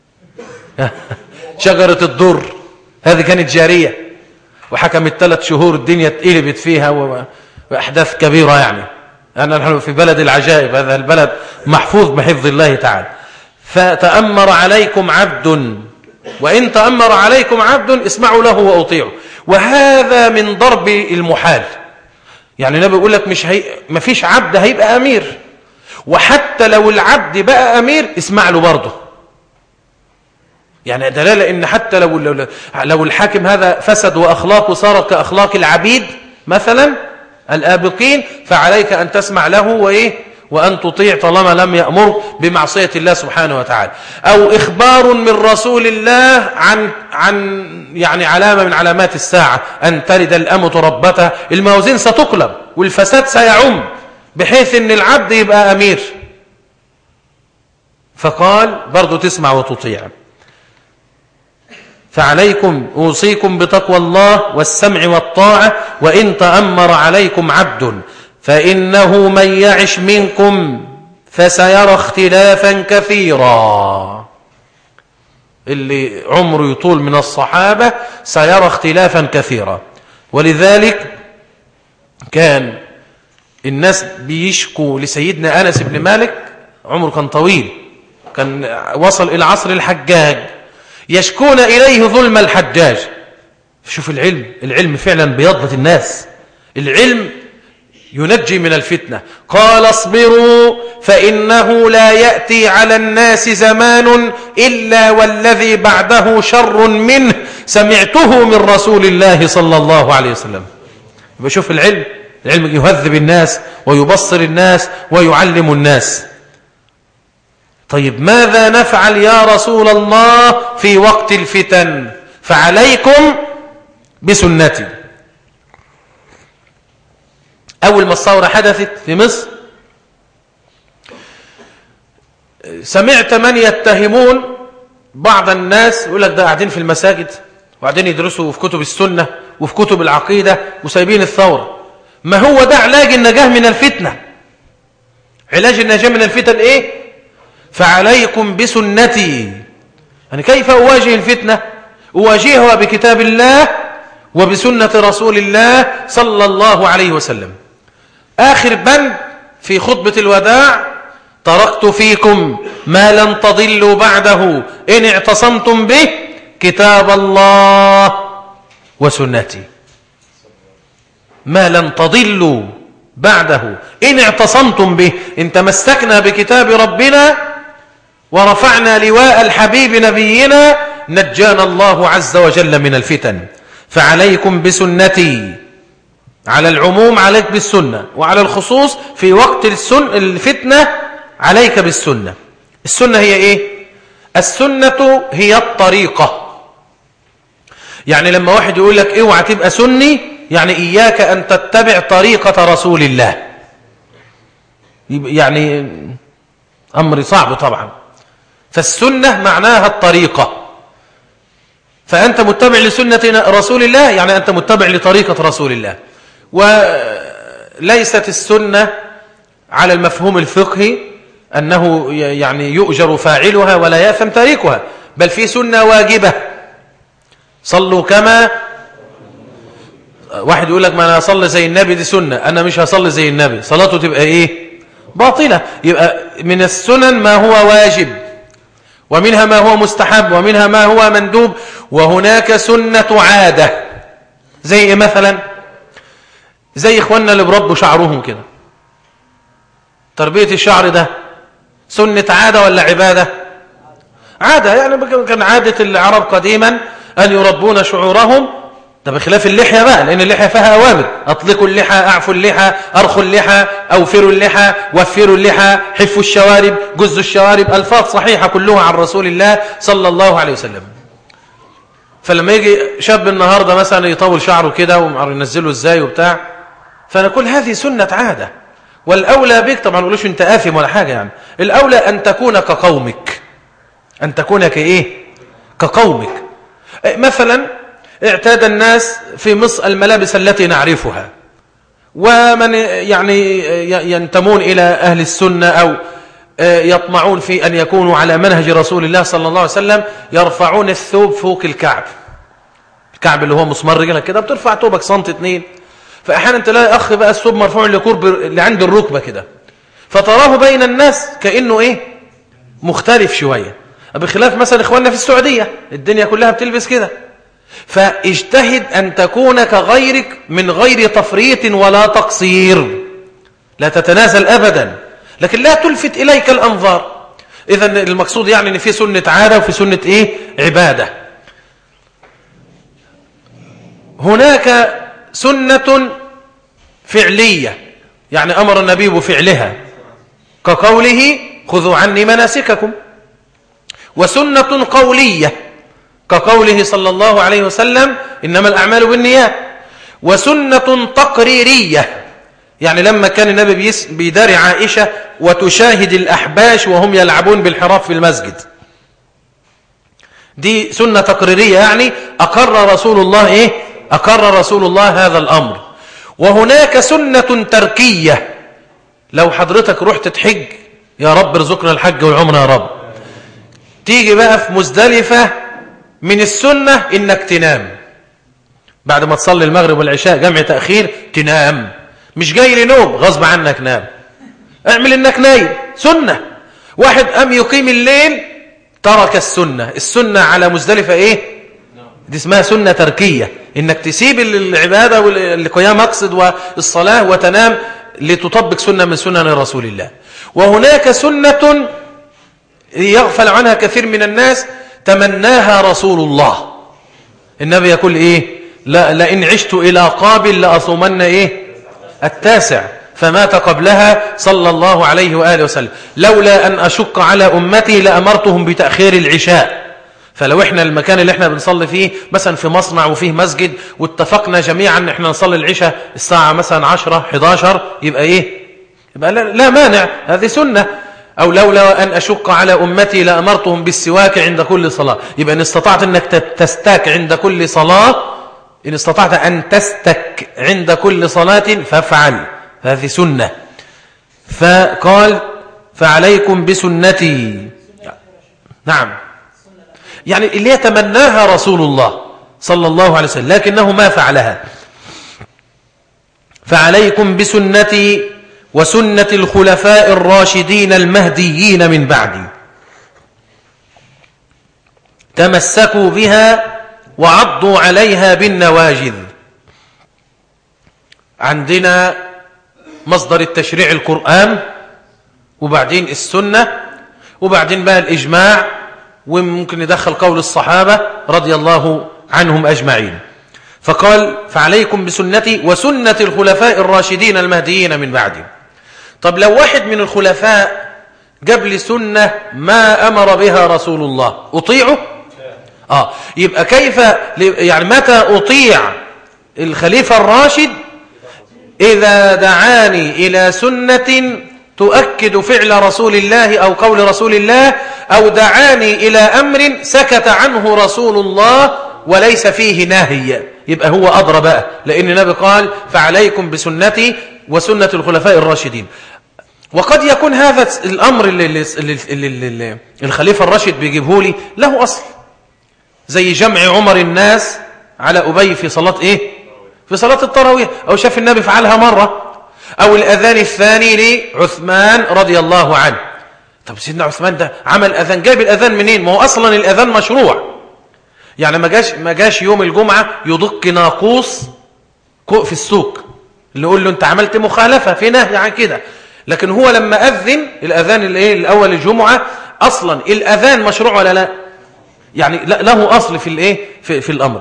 شجرة الدر هذه كانت جارية وحكمت ثلاث شهور، الدنيا اتقلبت فيها وأحداث كبيرة. يعني أنا نحن في بلد العجائب، هذا البلد محفوظ بحفظ الله تعالى. فتأمر عليكم عبد، وإن تأمر عليكم عبد اسمعوا له وأطيعوا. وهذا من ضرب المحال. يعني النبي يقول لك مش هي... ما فيش عبد هيبقى أمير، وحتى لو العبد بقى أمير اسمع له برضه. يعني دلالة إن حتى لو لو, لو الحاكم هذا فسد وأخلاقه صارت كأخلاق العبيد مثلا الآبقين، فعليك أن تسمع له وإيه وأن تطيع طالما لم يأمر بمعصية الله سبحانه وتعالى. أو إخبار من رسول الله عن عن يعني علامة من علامات الساعة، أن تلد الأمة ربتها. الموازين ستقلب والفساد سيعم بحيث أن العبد يبقى أمير، فقال برضو تسمع وتطيع. فعليكم أوصيكم بتقوى الله والسمع والطاعة، وإن تأمر عليكم عبد فإنه من يعش منكم فسيرى اختلافا كثيرا. اللي عمره يطول من الصحابة سيرى اختلافا كثيرا. ولذلك كان الناس بيشكوا لسيدنا أنس بن مالك عمره كان طويل، كان وصل إلى عصر الحجاج، يشكون إليه ظلم الحجاج. شوف العلم، العلم فعلا بيضبط الناس، العلم ينجي من الفتنة. قال اصبروا فإنه لا يأتي على الناس زمان إلا والذي بعده شر منه سمعته من رسول الله صلى الله عليه وسلم. يبقى شوف العلم، العلم يهذب الناس ويبصر الناس ويعلم الناس. طيب ماذا نفعل يا رسول الله في وقت الفتن؟ فعليكم بسنتي. أول ما الثورة حدثت في مصر سمعت من يتهمون بعض الناس، يقول لك ده قاعدين في المساجد وقاعدين يدرسوا في كتب السنة وفي كتب العقيدة وسايبين الثورة. ما هو ده علاج النجاة من الفتنة؟ علاج النجاة من الفتن إيه؟ فعليكم بسنتي. يعني كيف أواجه الفتنة؟ أواجهها بكتاب الله وبسنة رسول الله صلى الله عليه وسلم. آخر بند في خطبة الوداع: تركت فيكم ما لن تضلوا بعده إن اعتصمتم به كتاب الله وسنتي. ما لن تضلوا بعده إن اعتصمتم به، إن تمسكنا بكتاب ربنا ورفعنا لواء الحبيب نبينا نجانا الله عز وجل من الفتن. فعليكم بسنتي، على العموم عليك بالسنة، وعلى الخصوص في وقت السن الفتنة عليك بالسنة. السنة هي إيه؟ السنة هي الطريقة. يعني لما واحد يقول لك اوعى تبقى سني، يعني إياك أن تتبع طريقة رسول الله، يعني أمر صعب طبعا. فالسنة معناها الطريقة، فأنت متبع لسنة رسول الله يعني أنت متبع لطريقة رسول الله. وليست السنة على المفهوم الفقهي أنه يعني يؤجر فاعلها ولا يأثم تاركها، بل في سنة واجبة. صلوا كما، واحد يقول لك ما أنا أصلي زي النبي دي سنة، أنا مش هصلي زي النبي، صلاته تبقى إيه؟ باطلة. يبقى من السنن ما هو واجب، ومنها ما هو مستحب، ومنها ما هو مندوب، وهناك سنة عادة. زي إيه مثلا؟ زي إخواننا اللي بربوا شعرهم كده، تربية الشعر ده سنة عادة ولا عبادة؟ عادة. يعني كان عادة العرب قديما أن يربون شعورهم، ده بخلاف اللحية بقى، لأن اللحية فيها أوامر: أطلقوا اللحى، أعفوا اللحى، أرخوا اللحى، أوفروا اللحى، وفروا اللحى، حفوا الشوارب، جزوا الشوارب، ألفاظ صحيحة كلها عن رسول الله صلى الله عليه وسلم. فلما يجي شاب النهاردة مثلا يطول شعره كده وينزله ازاي وبتاع، فنقول هذه سنة عادة. والأولى بك طبعا، ما نقولوش انت آثم ولا حاجة، يعني الأولى أن تكون كقومك، أن تكون كإيه؟ كقومك. مثلا اعتاد الناس في مصر الملابس التي نعرفها، ومن يعني ينتمون إلى أهل السنة أو يطمعون في أن يكونوا على منهج رسول الله صلى الله عليه وسلم يرفعون الثوب فوق الكعب، الكعب اللي هو مسمار رجلك كده بترفع ثوبك سنت اتنين. فأحيانا تلاقي أخ بقى الثوب مرفوع لقرب اللي عند الركبة كده، فتراه بين الناس كأنه إيه؟ مختلف شوية، بخلاف مثلا إخواننا في السعودية الدنيا كلها بتلبس كده. فاجتهد أن تكون كغيرك من غير تفريط ولا تقصير، لا تتنازل أبدا، لكن لا تلفت إليك الأنظار. إذن المقصود يعني أن في سنة عادة وفي سنة إيه؟ عبادة. هناك سنة فعلية، يعني أمر النبي بفعلها كقوله خذوا عني مناسككم، وسنة قولية كقوله صلى الله عليه وسلم إنما الأعمال بالنيات، وسنة تقريرية، يعني لما كان النبي بيداري عائشة وتشاهد الأحباش وهم يلعبون بالحراف في المسجد، دي سنة تقريرية، يعني أقر رسول الله إيه؟ أقر رسول الله هذا الأمر. وهناك سنة تركية، لو حضرتك رحت تحج، يا رب ارزقنا الحج والعمرة يا رب، تيجي بقى في مزدلفة، من السنة إنك تنام بعد ما تصلي المغرب والعشاء جمع تأخير، تنام، مش جاي لنوم غصب عنك نام، اعمل إنك نايم، سنة. واحد قام يقيم الليل ترك السنة. السنة على مزدلفة ايه؟ دي اسمها سنة تركية، انك تسيب العبادة والقيام مقصد والصلاة وتنام لتطبق سنة من سنن رسول الله. وهناك سنة يغفل عنها كثير من الناس تمناها رسول الله. النبي يقول ايه؟ لا لئن عشت الى قابل لأصومن ايه؟ التاسع، فمات قبلها صلى الله عليه وآله وسلم. لولا أن أشق على أمتي لأمرتهم بتأخير العشاء. فلو احنا المكان اللي احنا بنصلي فيه مثلا في مصنع وفيه مسجد واتفقنا جميعا ان احنا نصلي العشاء الساعة مثلا عشرة حداشر، يبقى ايه؟ يبقى لا, لا مانع، هذه سنة. أو لولا أن أشق على أمتي لأمرتهم بالسواك عند كل صلاة. يبقى إن استطعت أنك تستاك عند كل صلاة، إن استطعت أن تستك عند كل صلاة فافعل، هذه سنة. فقال فعليكم بسنتي. نعم، يعني اللي يتمناها رسول الله صلى الله عليه وسلم لكنه ما فعلها. فعليكم بسنتي وسنة الخلفاء الراشدين المهديين من بعدي، تمسكوا بها وعضوا عليها بالنواجذ. عندنا مصدر التشريع القرآن، وبعدين السنة، وبعدين بقى الإجماع، وممكن ندخل قول الصحابة رضي الله عنهم أجمعين. فقال فعليكم بسنتي وسنة الخلفاء الراشدين المهديين من بعدي. طب لو واحد من الخلفاء جاب لي سنة ما أمر بها رسول الله، أطيعه؟ آه يبقى كيف يعني متى أطيع الخليفة الراشد؟ إذا دعاني إلى سنة تؤكد فعل رسول الله أو قول رسول الله، أو دعاني إلى أمر سكت عنه رسول الله وليس فيه نهي، يبقى هو أضرب بقى، لأن النبي قال فعليكم بسنتي وسنة الخلفاء الراشدين. وقد يكون هذا الأمر اللي, اللي, اللي, اللي الخليفة الراشد بيجيبه لي له أصل، زي جمع عمر الناس على أبي في صلاة إيه؟ في صلاة التراويح، أو شاف النبي فعلها مرة، أو الأذان الثاني لعثمان رضي الله عنه. طب سيدنا عثمان ده عمل أذان، جايب الأذان منين؟ ما هو أصلا الأذان مشروع، يعني ما جاش ما جاش يوم الجمعة يدق ناقوس في السوق اللي يقول له أنت عملت مخالفة، في نهي عن كده. لكن هو لما أذن الأذان الإيه الأول الجمعة، أصلا الأذان مشروع ولا لا؟ يعني له أصل في الإيه في, في الأمر.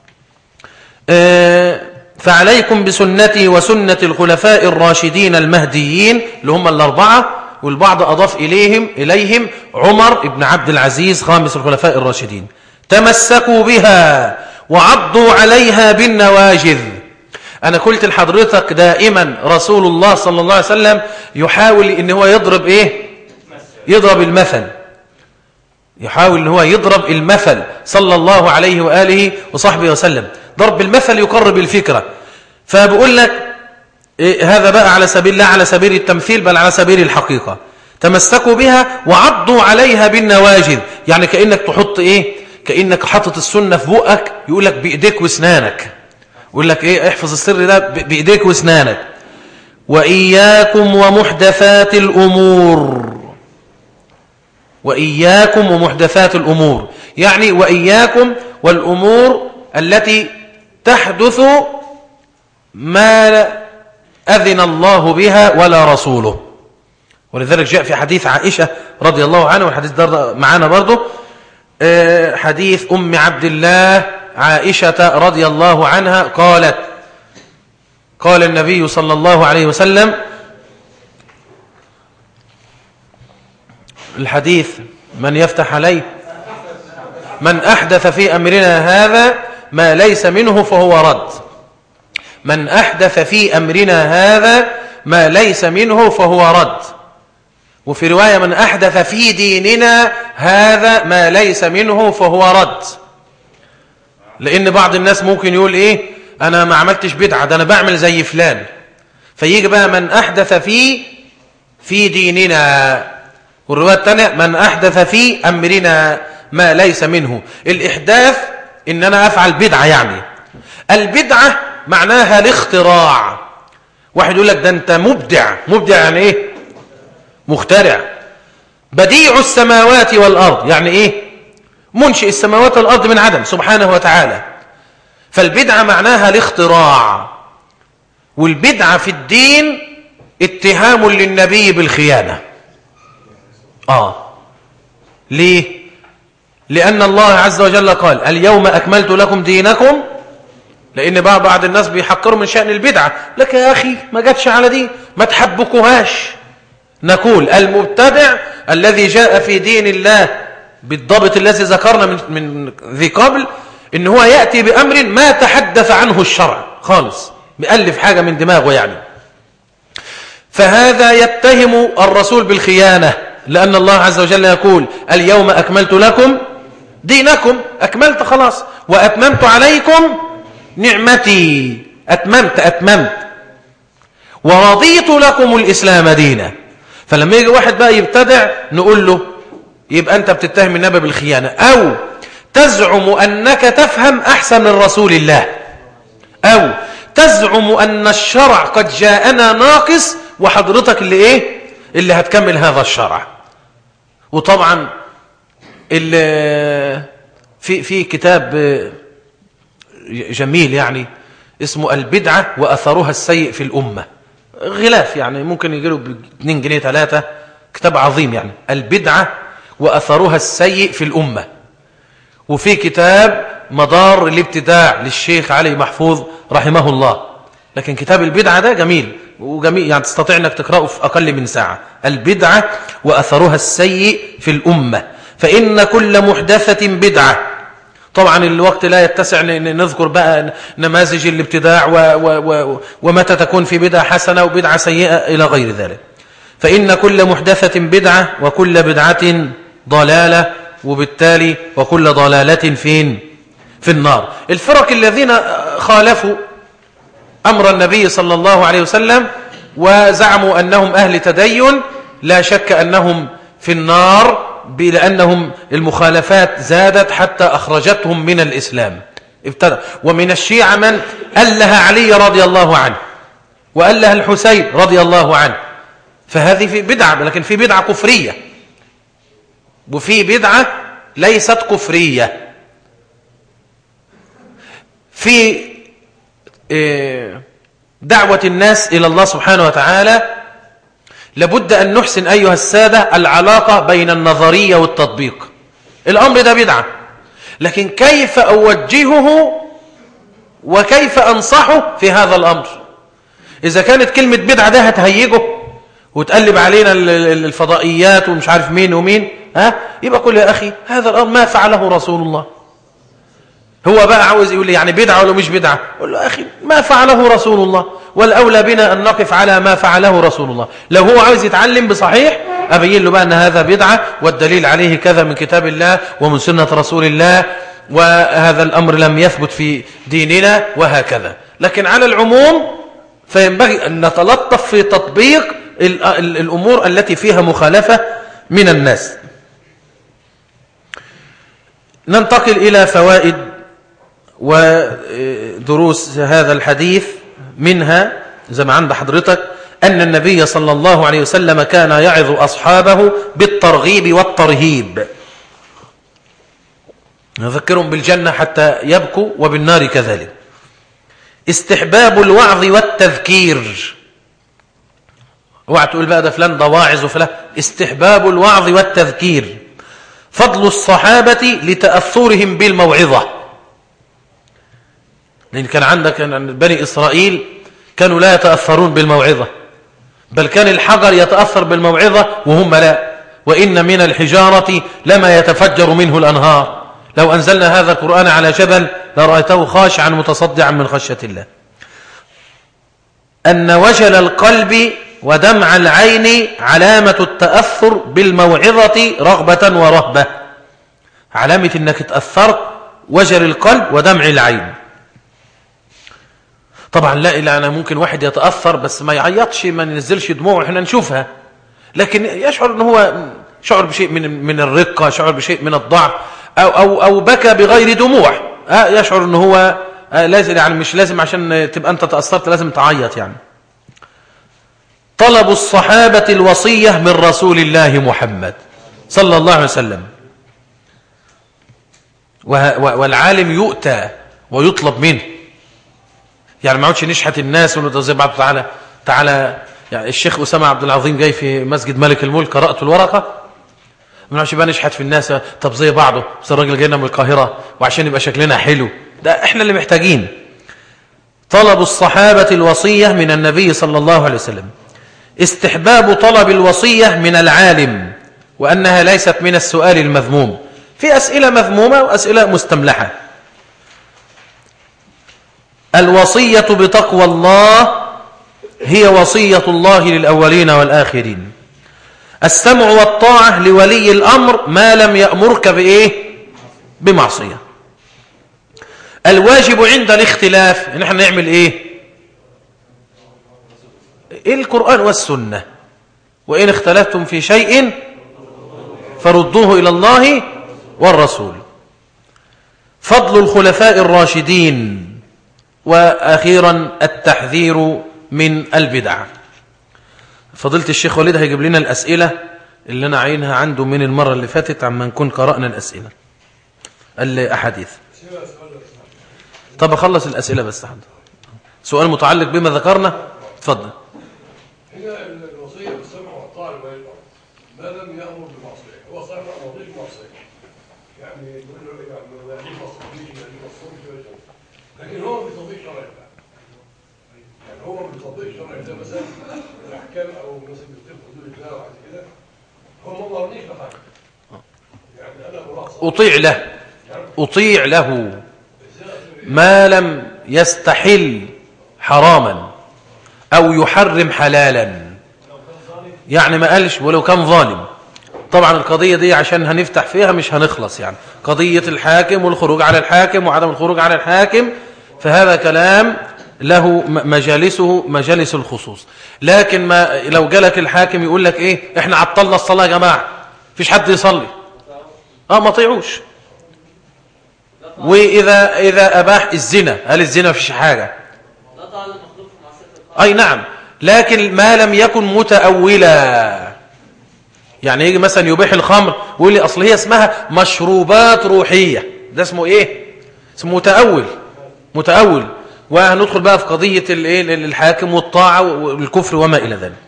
آه فعليكم بسنتي وسنة الخلفاء الراشدين المهديين اللي هم الأربعة، والبعض أضاف إليهم إليهم عمر بن عبد العزيز خامس الخلفاء الراشدين. تمسكوا بها وعضوا عليها بالنواجذ. أنا قلت لحضرتك دائما رسول الله صلى الله عليه وسلم يحاول إن هو يضرب إيه؟ يضرب المثل، يحاول إن هو يضرب المثل صلى الله عليه وآله وصحبه وسلم. ضرب المثل يقرب الفكرة. فبقول لك إيه هذا بقى على سبيل لا على سبيل التمثيل بل على سبيل الحقيقة. تمسكوا بها وعضوا عليها بالنواجذ، يعني كأنك تحط إيه؟ كأنك حاطط السنة في بقك، يقول لك بإيديك واسنانك، يقول لك إيه؟ احفظ السر ده بإيديك واسنانك. وإياكم ومحدثات الأمور، وإياكم ومحدثات الأمور، يعني وإياكم والأمور التي تحدث ما أذن الله بها ولا رسوله. ولذلك جاء في حديث عائشة رضي الله عنها، والحديث ده معانا برضه، حديث أم عبد الله عائشة رضي الله عنها قالت قال النبي صلى الله عليه وسلم، الحديث من يفتح عليه، من أحدث في أمرنا هذا ما ليس منه فهو رد. من أحدث في أمرنا هذا ما ليس منه فهو رد. وفي رواية من أحدث في ديننا هذا ما ليس منه فهو رد. لأن بعض الناس ممكن يقول إيه؟ أنا ما عملتش بدعة، ده أنا بعمل زي فلان. فيجي بقى من أحدث في في ديننا. والرواية الثانية من أحدث في أمرنا ما ليس منه. الإحداث إن أنا أفعل بدعة، يعني البدعة معناها الاختراع. واحد يقول لك ده أنت مبدع. مبدع يعني إيه؟ مخترع. بديع السماوات والأرض، يعني إيه؟ منشئ السماوات والأرض من عدم سبحانه وتعالى. فالبدعة معناها الاختراع، والبدعة في الدين اتهام للنبي بالخيانة. آه ليه؟ لأن الله عز وجل قال اليوم أكملت لكم دينكم، لأن بعض الناس بيحقروا من شأن البدعة، لك يا أخي ما جاتش على دي، ما تحبكوهاش. نقول المبتدع الذي جاء في دين الله بالضبط الذي ذكرنا من, من ذي قبل، إن هو يأتي بأمر ما تحدث عنه الشرع خالص، بيألف حاجة من دماغه يعني، فهذا يتهم الرسول بالخيانة، لأن الله عز وجل يقول اليوم أكملت لكم دينكم، أكملت خلاص، وأتممت عليكم نعمتي، أتممت أتممت ورضيت لكم الإسلام دينا. فلما يجي واحد بقى يبتدع نقول له يبقى أنت بتتهم النبي بالخيانة، أو تزعم أنك تفهم أحسن من رسول الله، أو تزعم أن الشرع قد جاءنا ناقص وحضرتك اللي إيه اللي هتكمل هذا الشرع. وطبعا اللي في في كتاب جميل يعني اسمه البدعة وأثرها السيء في الأمة، غلاف يعني ممكن يجيله باثنين جنيه ثلاثة، كتاب عظيم يعني، البدعة وأثرها السيء في الأمة. وفي كتاب مدار الابتداع للشيخ علي محفوظ رحمه الله، لكن كتاب البدعة ده جميل وجميل يعني تستطيع أنك تقرأه في أقل من ساعة. البدعة وأثرها السيء في الأمة، فإن كل محدثة بدعة. طبعا الوقت لا يتسع نذكر بقى نماذج الابتداع و و و ومتى تكون في بدعة حسنة وبدعة سيئة إلى غير ذلك. فإن كل محدثة بدعة وكل بدعة ضلالة، وبالتالي وكل ضلالة فين؟ في النار. الفرق الذين خالفوا أمر النبي صلى الله عليه وسلم وزعموا أنهم أهل تدين، لا شك أنهم في النار، لأنهم المخالفات زادت حتى أخرجتهم من الإسلام. ابتدى ومن الشيعة من أله علي رضي الله عنه وأله الحسين رضي الله عنه، فهذه في بدعة، لكن في بدعة كفرية وفي بدعة ليست كفرية. في دعوة الناس إلى الله سبحانه وتعالى لابد أن نحسن أيها السادة العلاقة بين النظرية والتطبيق. الأمر ده بدعة، لكن كيف أوجهه وكيف أنصحه في هذا الأمر؟ إذا كانت كلمة بدعة ده هتهيجه وتقلب علينا الفضائيات ومش عارف مين ومين، ها يبقى قل يا أخي هذا الأمر ما فعله رسول الله. هو بقى عاوز يقول لي يعني بدعة ولا مش بدعة؟ قل له أخي ما فعله رسول الله، والأولى بنا أن نقف على ما فعله رسول الله. لو هو عاوز يتعلم بصحيح أبين له بقى أن هذا بدعة والدليل عليه كذا من كتاب الله ومن سنة رسول الله، وهذا الأمر لم يثبت في ديننا وهكذا. لكن على العموم فينبغي أن نتلطف في تطبيق الأمور التي فيها مخالفة من الناس. ننتقل إلى فوائد ودروس هذا الحديث. منها زي ما عند حضرتك أن النبي صلى الله عليه وسلم كان يعظ أصحابه بالترغيب والترهيب، يذكرهم بالجنة حتى يبكوا وبالنار كذلك. استحباب الوعظ والتذكير، اوعى تقول بقى ده فلان ده واعظ وفلان. استحباب الوعظ والتذكير. فضل الصحابة لتأثرهم بالموعظة، لأن كان عندك بني إسرائيل كانوا لا يتأثرون بالموعظة، بل كان الحجر يتأثر بالموعظة وهم لا. وإن من الحجارة لما يتفجر منه الأنهار، لو أنزلنا هذا القرآن على جبل لرأيته خاشعا متصدعا من خشية الله. أن وجل القلب ودمع العين علامة التأثر بالموعظة رغبة ورهبة. علامة أنك تأثرت وجل القلب ودمع العين. طبعا لا إلا أنا ممكن واحد يتأثر بس ما يعيطش، ما ينزلش دموعه، احنا نشوفها، لكن يشعر أنه هو شعر بشيء من من الرقة، شعر بشيء من الضعف، أو أو أو بكى بغير دموع، أه يشعر أنه هو أه لازم، يعني مش لازم عشان تبقى أنت تأثرت لازم تعيط يعني. طلب الصحابة الوصية من رسول الله محمد صلى الله عليه وسلم. والعالم يؤتى ويطلب منه، يعني ما عودش نشحت الناس ونقول زي بعض. تعالى تعالى يعني الشيخ أسامة عبد العظيم جاي في مسجد ملك الملك، قرأت الورقة، ما نعرفش بقى نشحت في الناس. طب زي بعضه، بس الراجل جاينا من القاهرة وعشان يبقى شكلنا حلو، ده احنا اللي محتاجين. طلب الصحابة الوصية من النبي صلى الله عليه وسلم، استحباب طلب الوصية من العالم، وأنها ليست من السؤال المذموم. في أسئلة مذمومة وأسئلة مستملحة. الوصية بتقوى الله هي وصية الله للأولين والآخرين. السمع والطاعة لولي الأمر ما لم يأمرك بإيه؟ بمعصية. الواجب عند الاختلاف إن احنا نعمل إيه؟ القرآن والسنة. وإن اختلفتم في شيء فردوه إلى الله والرسول. فضل الخلفاء الراشدين. وأخيرا التحذير من البدع. فضيلة الشيخ وليد هيجيب لنا الأسئلة اللي أنا عينها عنده من المرة اللي فاتت عما نكون قرأنا الأسئلة الأحاديث. طب أخلص الأسئلة بس حد. سؤال متعلق بما ذكرنا، تفضل. هنا الوصية بالسمع والطاعة لولي الأمر ما لم يأمر بمعصية، هو صار ما أمرش بمعصية، يعني يقول له يعني يعني مصلحتي يعني مصلحتي، لكن هو ما بيطبقش شرع الله، يعني هو ما بيطبقش شرع الله مثلا الأحكام أو مثلا بيطبق حدود الله وحاجة كده، هو ما أمرنيش بحاجة، يعني أنا ملاحظة أطيع له أطيع له ما لم يستحل حراما أو يحرم حلالا، يعني ما قالش ولو كان ظالم. طبعا القضية دي عشان هنفتح فيها مش هنخلص، يعني قضية الحاكم والخروج على الحاكم وعدم الخروج على الحاكم، فهذا كلام له مجالسه مجالس الخصوص. لكن ما لو جالك الحاكم يقول لك ايه، احنا عطلنا الصلاة يا جماعة فيش حد يصلي، اه ما طيعوش. وإذا إذا أباح الزنا، هل الزنا فيش حاجة؟ أي نعم، لكن ما لم يكن متأولا. يعني يجي مثلا يبيح الخمر ويقول لي أصل هي اسمها مشروبات روحية، ده اسمه إيه؟ اسمه متأول متأول. وهندخل بقى في قضية الحاكم والطاعة والكفر وما إلى ذلك.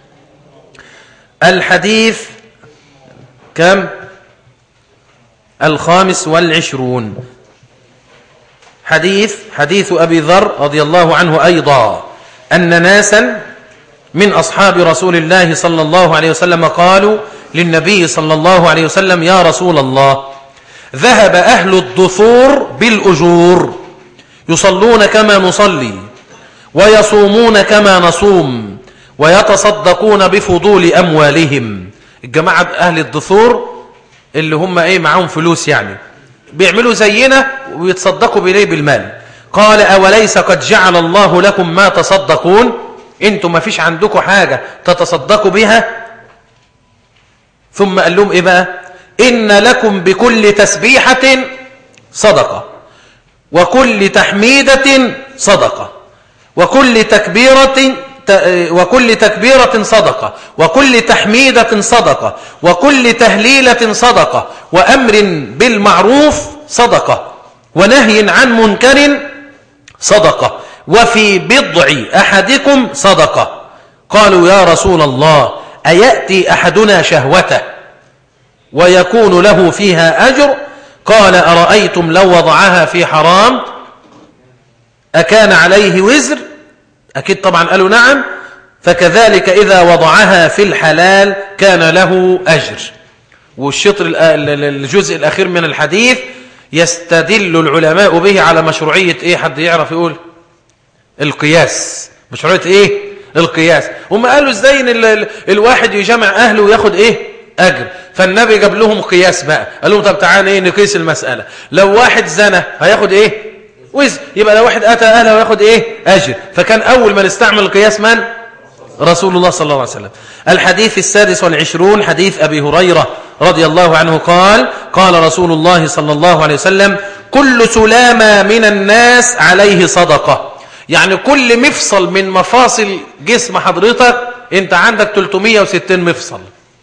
الحديث كم؟ الخامس والعشرون. حديث حديث أبي ذر رضي الله عنه أيضا أن ناسا من أصحاب رسول الله صلى الله عليه وسلم قالوا للنبي صلى الله عليه وسلم: يا رسول الله، ذهب أهل الدثور بالأجور، يصلون كما نصلي ويصومون كما نصوم ويتصدقون بفضول أموالهم. الجماعة أهل الدثور اللي هم إيه معهم فلوس، يعني بيعملوا زينا ويتصدقوا بإليه بالمال. قال: أوليس قد جعل الله لكم ما تصدقون؟ انتم ما فيش عندكم حاجة تتصدقوا بها؟ ثم قال لهم إيه بقى؟ إن لكم بكل تسبيحة صدقة، وكل تحميدة صدقة، وكل تكبيرة وكل تكبيرة صدقة، وكل تحميدة صدقة، وكل تهليلة صدقة، وأمر بالمعروف صدقة، ونهي عن منكر صدقة، وفي بضع أحدكم صدقة. قالوا: يا رسول الله، أيأتي أحدنا شهوته ويكون له فيها أجر؟ قال: أرأيتم لو وضعها في حرام أكان عليه وزر؟ أكيد طبعا قالوا نعم. فكذلك إذا وضعها في الحلال كان له أجر. والشطر الجزء الأخير من الحديث يستدل العلماء به على مشروعية إيه؟ حد يعرف يقول؟ القياس. مشروعية إيه؟ القياس. هم قالوا إزاي إن ال ال الواحد يجمع أهله وياخد إيه؟ أجر. فالنبي جاب لهم قياس بقى، قال لهم: طب تعالى إيه نقيس المسألة. لو واحد زنى هياخد إيه؟ وزر. يبقى لو واحد أتى أهله وياخد إيه؟ أجر. فكان أول من استعمل القياس من؟ رسول الله صلى الله عليه وسلم. الحديث السادس والعشرون حديث أبي هريرة رضي الله عنه قال: قال رسول الله صلى الله عليه وسلم: كل سلامة من الناس عليه صدقة. يعني كل مفصل من مفاصل جسم حضرتك، انت عندك ثلاثمائة وستين مفصل،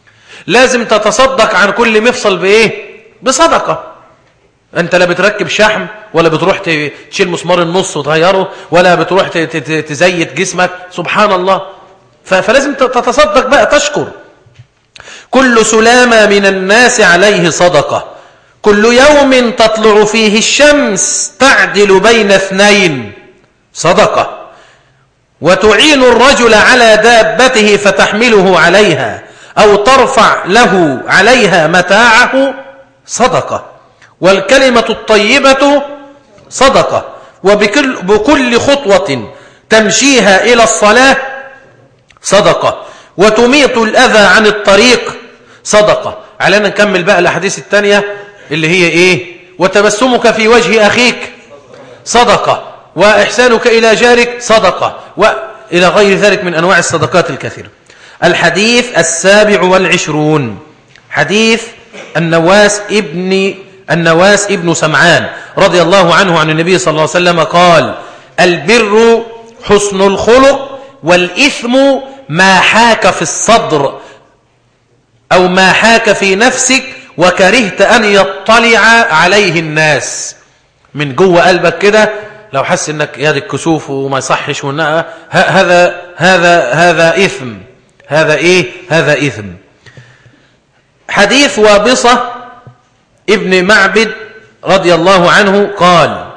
لازم تتصدق عن كل مفصل بإيه؟ بصدقة. أنت لا بتركب شحم، ولا بتروح تشيل مسمار النص وتغيره، ولا بتروح تزيت جسمك، سبحان الله. فلازم تتصدق بقى، تشكر. كل سلامة من الناس عليه صدقة، كل يوم تطلع فيه الشمس تعدل بين اثنين صدقة، وتعين الرجل على دابته فتحمله عليها أو ترفع له عليها متاعه صدقة، والكلمة الطيبة صدقة، وبكل بكل خطوة تمشيها إلى الصلاة صدقة، وتميط الأذى عن الطريق صدقة. علينا نكمل بقى الأحاديث الثانية اللي هي إيه؟ وتبسمك في وجه أخيك صدقة، وإحسانك إلى جارك صدقة، وإلى غير ذلك من أنواع الصدقات الكثيرة. الحديث السابع والعشرون حديث النواس ابن النواس ابن سمعان رضي الله عنه عن النبي صلى الله عليه وسلم قال: البر حسن الخلق، والإثم ما حاك في الصدر أو ما حاك في نفسك وكرهت أن يطلع عليه الناس. من جوه قلبك كده لو حس انك يد الكسوف وما يصحش وانها هذا هذا هذا إثم. هذا ايه؟ هذا إثم. حديث وابصة ابن معبد رضي الله عنه قال،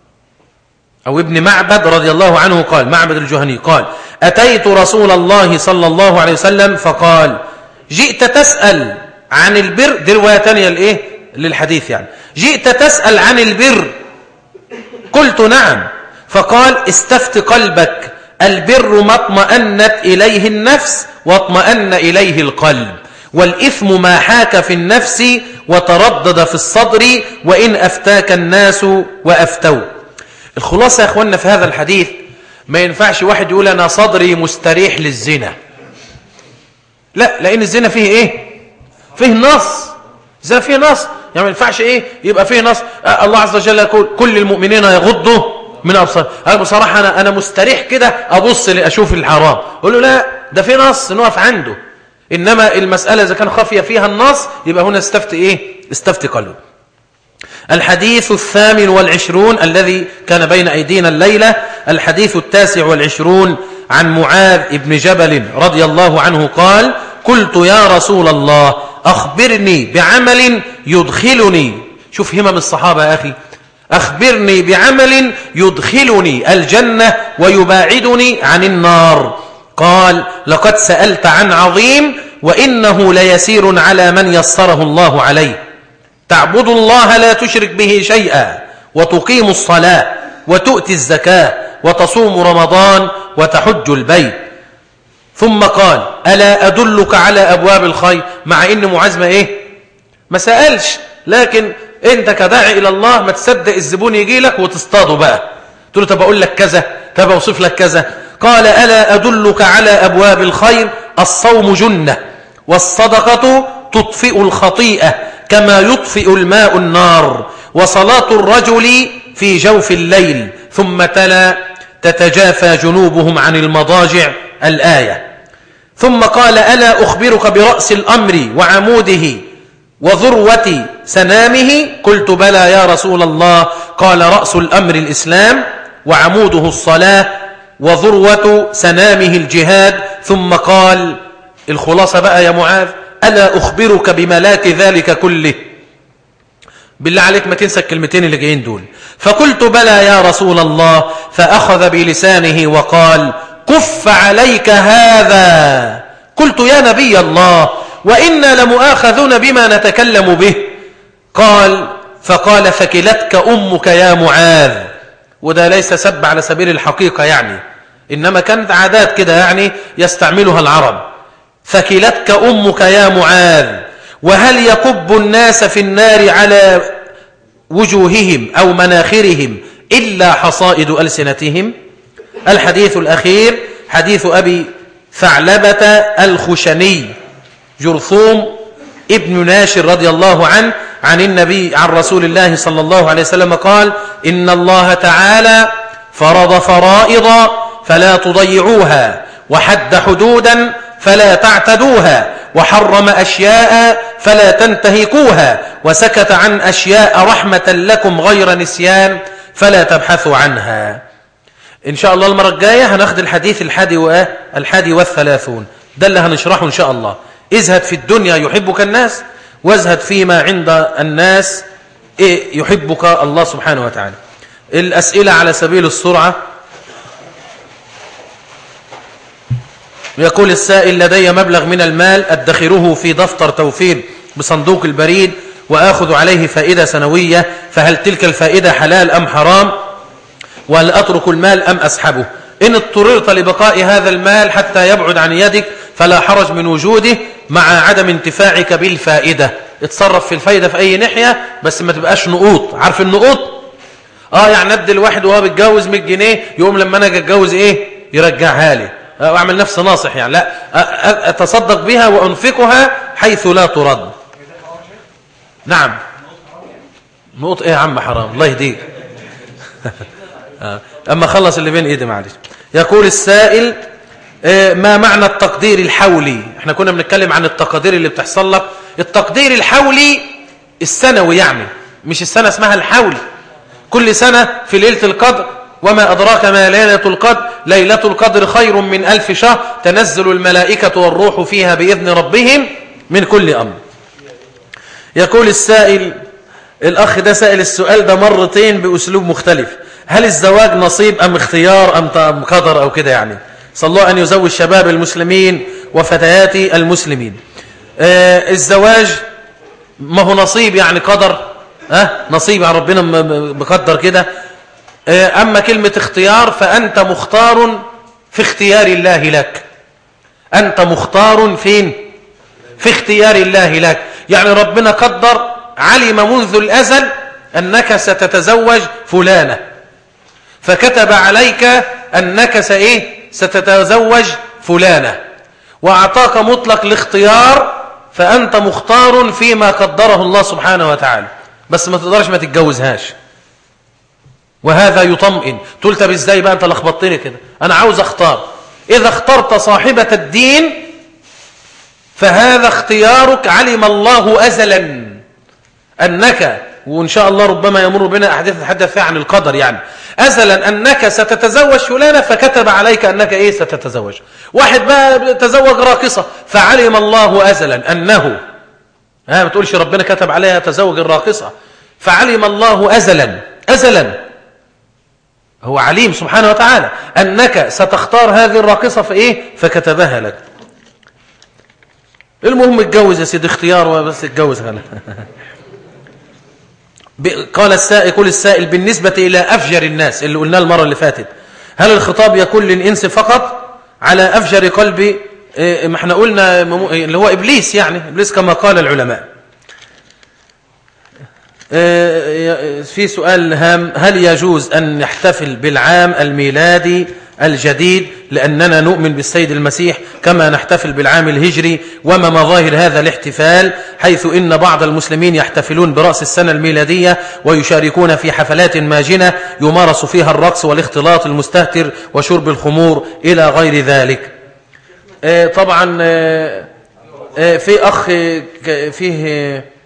أو ابن معبد رضي الله عنه قال، معبد الجهني قال: أتيت رسول الله صلى الله عليه وسلم فقال: جئت تسأل عن البر. دي رواية تانية لإيه؟ للحديث يعني. جئت تسأل عن البر؟ قلت نعم. فقال: استفت قلبك، البر ما اطمأنت إليه النفس واطمأن إليه القلب، والإثم ما حاك في النفس وتردد في الصدر وإن أفتاك الناس وأفتوا. الخلاصة يا أخوانا في هذا الحديث، ما ينفعش واحد يقول أنا صدري مستريح للزنا. لا، لأن الزنا فيه إيه؟ فيه نص. الزنا فيه نص، يعني ما ينفعش إيه يبقى فيه نص. الله عز وجل يقول: كل المؤمنين يغضوا من أبصارهم. أنا بصراحة أنا أنا مستريح كده أبص لأشوف الحرام. أقول له لا، ده فيه نص نقف عنده. إنما المسألة إذا كان خفي فيها النص يبقى هنا استفت إيه؟ استفت قلبه. الحديث الثامن والعشرون الذي كان بين أيدينا الليلة، الحديث التاسع والعشرون عن معاذ بن جبل رضي الله عنه قال: قلت يا رسول الله أخبرني بعمل يدخلني. شوف همم الصحابة يا أخي. أخبرني بعمل يدخلني الجنة ويباعدني عن النار. قال: لقد سألت عن عظيم، وإنه ليسير على من يسره الله عليه. تعبد الله لا تشرك به شيئا، وتقيم الصلاة، وتؤتي الزكاة، وتصوم رمضان، وتحج البيت. ثم قال: ألا أدلك على أبواب الخير؟ مع إن معاذ ما إيه؟ ما سألش، لكن أنت كداعي إلى الله ما تصدق الزبون يجي لك وتصطاده بقى، تقول له طب أقول لك كذا، طب أوصف لك كذا. قال: ألا أدلك على أبواب الخير؟ الصوم جنة، والصدقة تطفئ الخطيئة كما يطفئ الماء النار، وصلاة الرجل في جوف الليل. ثم تلا: تتجافى جنوبهم عن المضاجع، الآية. ثم قال: ألا أخبرك برأس الأمر وعموده وذروة سنامه؟ قلت بلى يا رسول الله. قال: رأس الأمر الإسلام، وعموده الصلاة، وذروة سنامه الجهاد. ثم قال: الخلاصة بقى يا معاذ: ألا أخبرك بملاك ذلك كله؟ بالله عليك ما تنسى الكلمتين اللي جايين دول. فقلت بلى يا رسول الله. فأخذ بلسانه وقال: كف عليك هذا. قلت يا نبي الله، وإنا لمؤاخذون بما نتكلم به. قال فقال: فكلتك أمك يا معاذ. وده ليس سب على سبيل الحقيقة يعني، إنما كانت عادات كده يعني يستعملها العرب. فكلتك أمك يا معاذ. وهل يكب الناس في النار على وجوههم أو مناخرهم إلا حصائد ألسنتهم؟ الحديث الأخير حديث أبي ثعلبة الخشني جرثوم ابن ناشر رضي الله عنه عن النبي عن رسول الله صلى الله عليه وسلم قال: إن الله تعالى فرض فرائض فلا تضيعوها، وحد حدودا فلا تعتدوها، وحرم أشياء فلا تنتهكوها وسكت عن أشياء رحمة لكم غير نسيان فلا تبحثوا عنها. إن شاء الله المرة الجاية هناخد الحديث الحادي والحادي والثلاثون، ده اللي هنشرحه إن شاء الله. ازهد في الدنيا يحبك الناس، وازهد فيما عند الناس إيه يحبك الله سبحانه وتعالى. الأسئلة على سبيل السرعة. يقول السائل: لدي مبلغ من المال أدخره في دفتر توفير بصندوق البريد وآخذ عليه فائدة سنوية، فهل تلك الفائدة حلال أم حرام؟ وهل أترك المال أم أسحبه؟ إن اضطررت لبقاء هذا المال حتى يبعد عن يدك فلا حرج من وجوده مع عدم انتفاعك بالفائدة. اتصرف في الفائدة في أي ناحية، بس ما تبقاش نقوط. عارف النقوط؟ آه يعني ندي الواحد وهو بيتجوز مية جنيه، يقوم لما أنا أتجوز إيه يرجعها لي، وأعمل نفسي ناصح يعني. لا، أتصدق بها وأنفقها حيث لا ترد. نعم. نقوط إيه يا عم؟ حرام، الله يهديك. أما خلص اللي بين إيدي معلش. يقول السائل: ما معنى التقدير الحولي؟ احنا كنا بنتكلم عن التقدير اللي بتحصل لك. التقدير الحولي السنوي، يعني مش السنة اسمها الحول. كل سنة في ليلة القدر، وما أدراك ما ليلة القدر، ليلة القدر خير من ألف شهر، تنزل الملائكة والروح فيها بإذن ربهم من كل أمر. يقول السائل، الأخ ده سائل السؤال ده مرتين بأسلوب مختلف: هل الزواج نصيب أم اختيار أم قدر أو كده يعني؟ صلى الله أن يزوج شباب المسلمين وفتيات المسلمين. آه الزواج ما هو نصيب يعني قدر، أه؟ نصيب يعني ربنا مقدر كده. آه أما كلمة اختيار فأنت مختار في اختيار الله لك. أنت مختار فين؟ في اختيار الله لك. يعني ربنا قدر، علم منذ الأزل أنك ستتزوج فلانة، فكتب عليك أنك سإيه؟ ستتزوج فلانة، وأعطاك مطلق الاختيار، فأنت مختار فيما قدره الله سبحانه وتعالى، بس ما تقدرش ما تتجوزهاش. وهذا يطمئن. تقول طب ازاي بقى انت لخبطتني كده؟ انا عاوز اختار. اذا اخترت صاحبة الدين فهذا اختيارك، علم الله ازلا انك، وان شاء الله ربما يمر بنا احاديث تتحدث فيها عن القدر، يعني ازلا انك ستتزوج فلانة فكتب عليك انك ايه؟ ستتزوج. واحد بقى تزوج راقصة، فعلم الله ازلا انه، ها ما تقولش ربنا كتب عليها تزوج الراقصة، فعلم الله ازلا ازلا، هو عليم سبحانه وتعالى انك ستختار هذه الراقصة فايه؟ فكتبها لك. المهم اتجوز يا سيدي، اختيار وبس اتجوز. غلا قال السائل، يقول السائل: بالنسبة إلى أفجر الناس اللي قلناه المرة اللي فاتت، هل الخطاب يكون للإنس فقط على أفجر قلب؟ ما احنا قلنا اللي هو إبليس، يعني إبليس كما قال العلماء. في سؤال هام: هل يجوز أن نحتفل بالعام الميلادي الجديد لأننا نؤمن بالسيد المسيح كما نحتفل بالعام الهجري؟ وما مظاهر هذا الاحتفال، حيث إن بعض المسلمين يحتفلون برأس السنة الميلادية ويشاركون في حفلات ماجنة يمارس فيها الرقص والاختلاط المستهتر وشرب الخمور إلى غير ذلك. طبعا في أخ فيه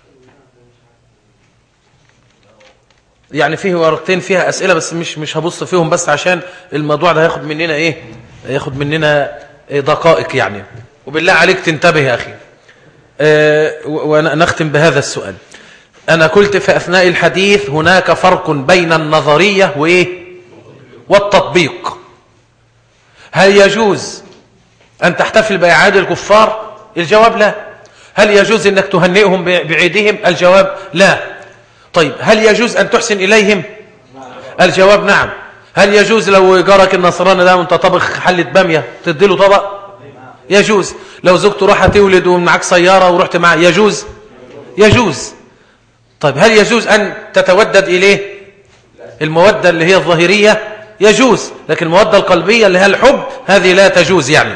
يعني فيه ورقتين فيها أسئلة، بس مش مش هبص فيهم، بس عشان الموضوع ده هياخد مننا إيه؟ ياخد مننا دقائق يعني، وبالله عليك تنتبه يا أخي. أه ونختم بهذا السؤال. أنا قلت في أثناء الحديث هناك فرق بين النظرية وإيه؟ والتطبيق. هل يجوز أن تحتفل بأعياد الكفار؟ الجواب لا. هل يجوز أنك تهنئهم بعيدهم؟ الجواب لا. طيب هل يجوز أن تحسن إليهم؟ الجواب نعم. هل يجوز لو جارك النصراني ده وانت طبخ حلة بامية تديله طبق؟ يجوز. لو زوجته راحت تولد ومعك سيارة ورحت معه يجوز؟ يجوز. طيب هل يجوز أن تتودد إليه؟ المودة اللي هي الظاهرية يجوز، لكن المودة القلبية اللي هي الحب هذه لا تجوز يعني.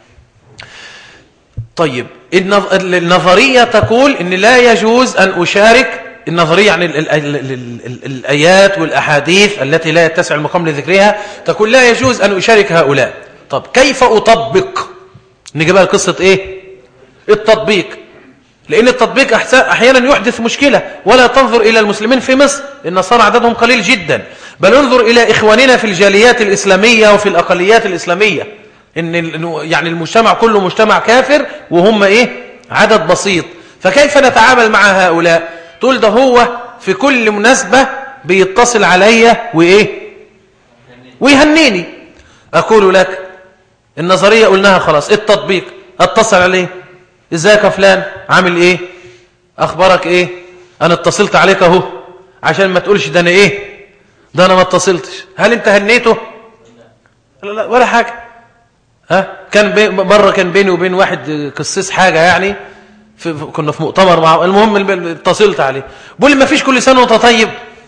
طيب النظرية تقول إن لا يجوز أن أشارك، النظرية يعني ال ال ال ال ال الآيات والأحاديث التي لا يتسع المقام لذكرها تقول لا يجوز أن أشارك هؤلاء. طب كيف أطبق؟ نيجي بقى قصة إيه؟ التطبيق، لأن التطبيق أحيانا يحدث مشكلة. ولا تنظر إلى المسلمين في مصر، النصارى عددهم قليل جدا، بل انظر إلى إخواننا في الجاليات الإسلامية وفي الأقليات الإسلامية، إن يعني المجتمع كله مجتمع كافر وهم إيه؟ عدد بسيط. فكيف نتعامل مع هؤلاء؟ تقول ده هو في كل مناسبة بيتصل عليا وإيه؟ ويهنيني. أقول لك النظرية قلناها خلاص، التطبيق اتصل عليه، ازيك يا فلان، عامل ايه، اخبارك ايه، انا اتصلت عليك اهو، عشان ما تقولش ده انا ايه، ده انا ما اتصلتش. هل انت هنيته؟ لا لا ولا حاجة. ها كان مرة كان بيني وبين واحد قصيص حاجة يعني، في كنا في مؤتمر مع، المهم اتصلت عليه، بقول لي ما فيش كل سنة وانت طيب.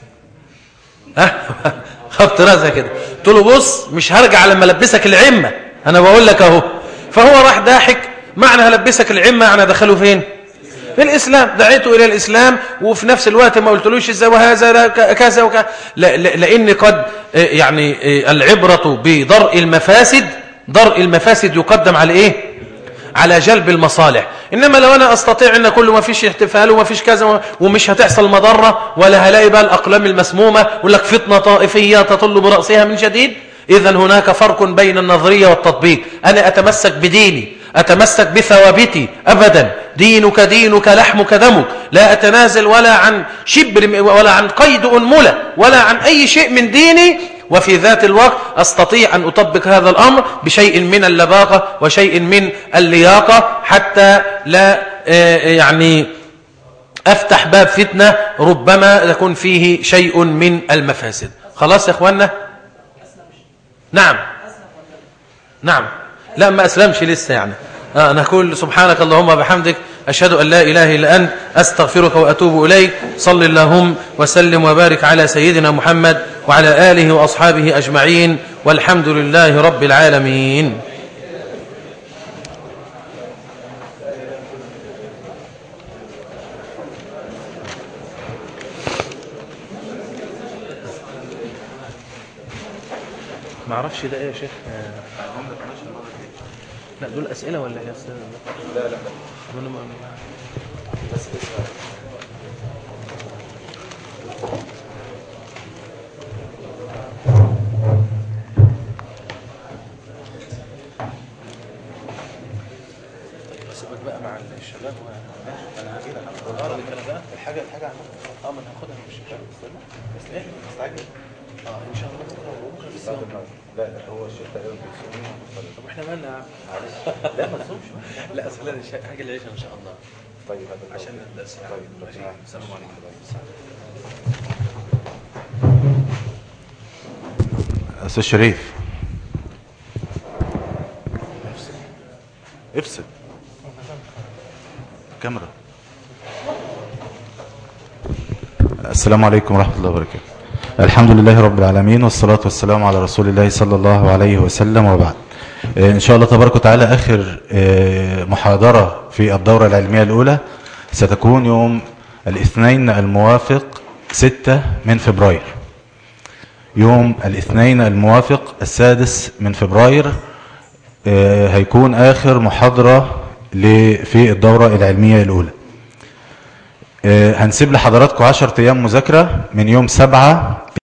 ها خبط راسه كده، قلت له بص مش هرجع لما البسك العمة، انا بقول لك اهو. فهو راح ضاحك، معنى هلبسك العمة انا دخله فين؟ في الاسلام. دعيته الى الاسلام وفي نفس الوقت ما قلتلوش ازاي وهذا كذا وكذا، لان قد يعني العبرة بدرء المفاسد، درء المفاسد يقدم على ايه؟ على جلب المصالح. انما لو انا استطيع ان كله ما فيش احتفال وما فيش كذا ومش هتحصل مضرة ولا هلاقي بقى الاقلام المسمومة يقول لك فتنة طائفية تطل برأسها من شديد، اذا هناك فرق بين النظرية والتطبيق. انا اتمسك بديني، أتمسك بثوابتي أبدا، دينك دينك لحمك دمك، لا أتنازل ولا عن شبر ولا عن قيد أنملة ولا عن أي شيء من ديني، وفي ذات الوقت أستطيع أن أطبق هذا الأمر بشيء من اللباقة وشيء من اللياقة، حتى لا يعني أفتح باب فتنة ربما يكون فيه شيء من المفاسد. خلاص يا أخوانا؟ نعم نعم لا ما أسلمش لسه يعني. آه نقول سبحانك اللهم وبحمدك، أشهد أن لا إله إلا أنت، أستغفرك وأتوب إليك. صل اللهم وسلم وبارك على سيدنا محمد وعلى آله وأصحابه أجمعين، والحمد لله رب العالمين. ما اعرفش ده ايه يا شيخ. لا دول اسئله ولا ايه يا استاذ؟ لا لا لا بس اسمع. سيبك بقى مع الشباب وانا هجي لك على الكلام ده. الحاجه الحاجه اه ما هاخدها من الشباب. بس ايه مستعجل؟ اه ان شاء الله بكره بكره لا لا هو الشيخ تقريبا بيصوم. طب احنا مالنا يا عم؟ معلش لا ما تصومش. لا اصل انا حاجه العشاء ان شاء الله. طيب عشان الدرس. طيب السلام عليكم. استاذ شريف افصل كاميرا. السلام عليكم ورحمة الله وبركاته. الحمد لله رب العالمين، والصلاة والسلام على رسول الله صلى الله عليه وسلم، وبعد. إن شاء الله تبارك وتعالى آخر محاضرة في الدورة العلمية الأولى ستكون يوم الاثنين الموافق ستة من فبراير. يوم الاثنين الموافق السادس من فبراير هيكون آخر محاضرة في الدورة العلمية الأولى. هنسيب لحضراتكم عشرة أيام مذاكرة من يوم سبعة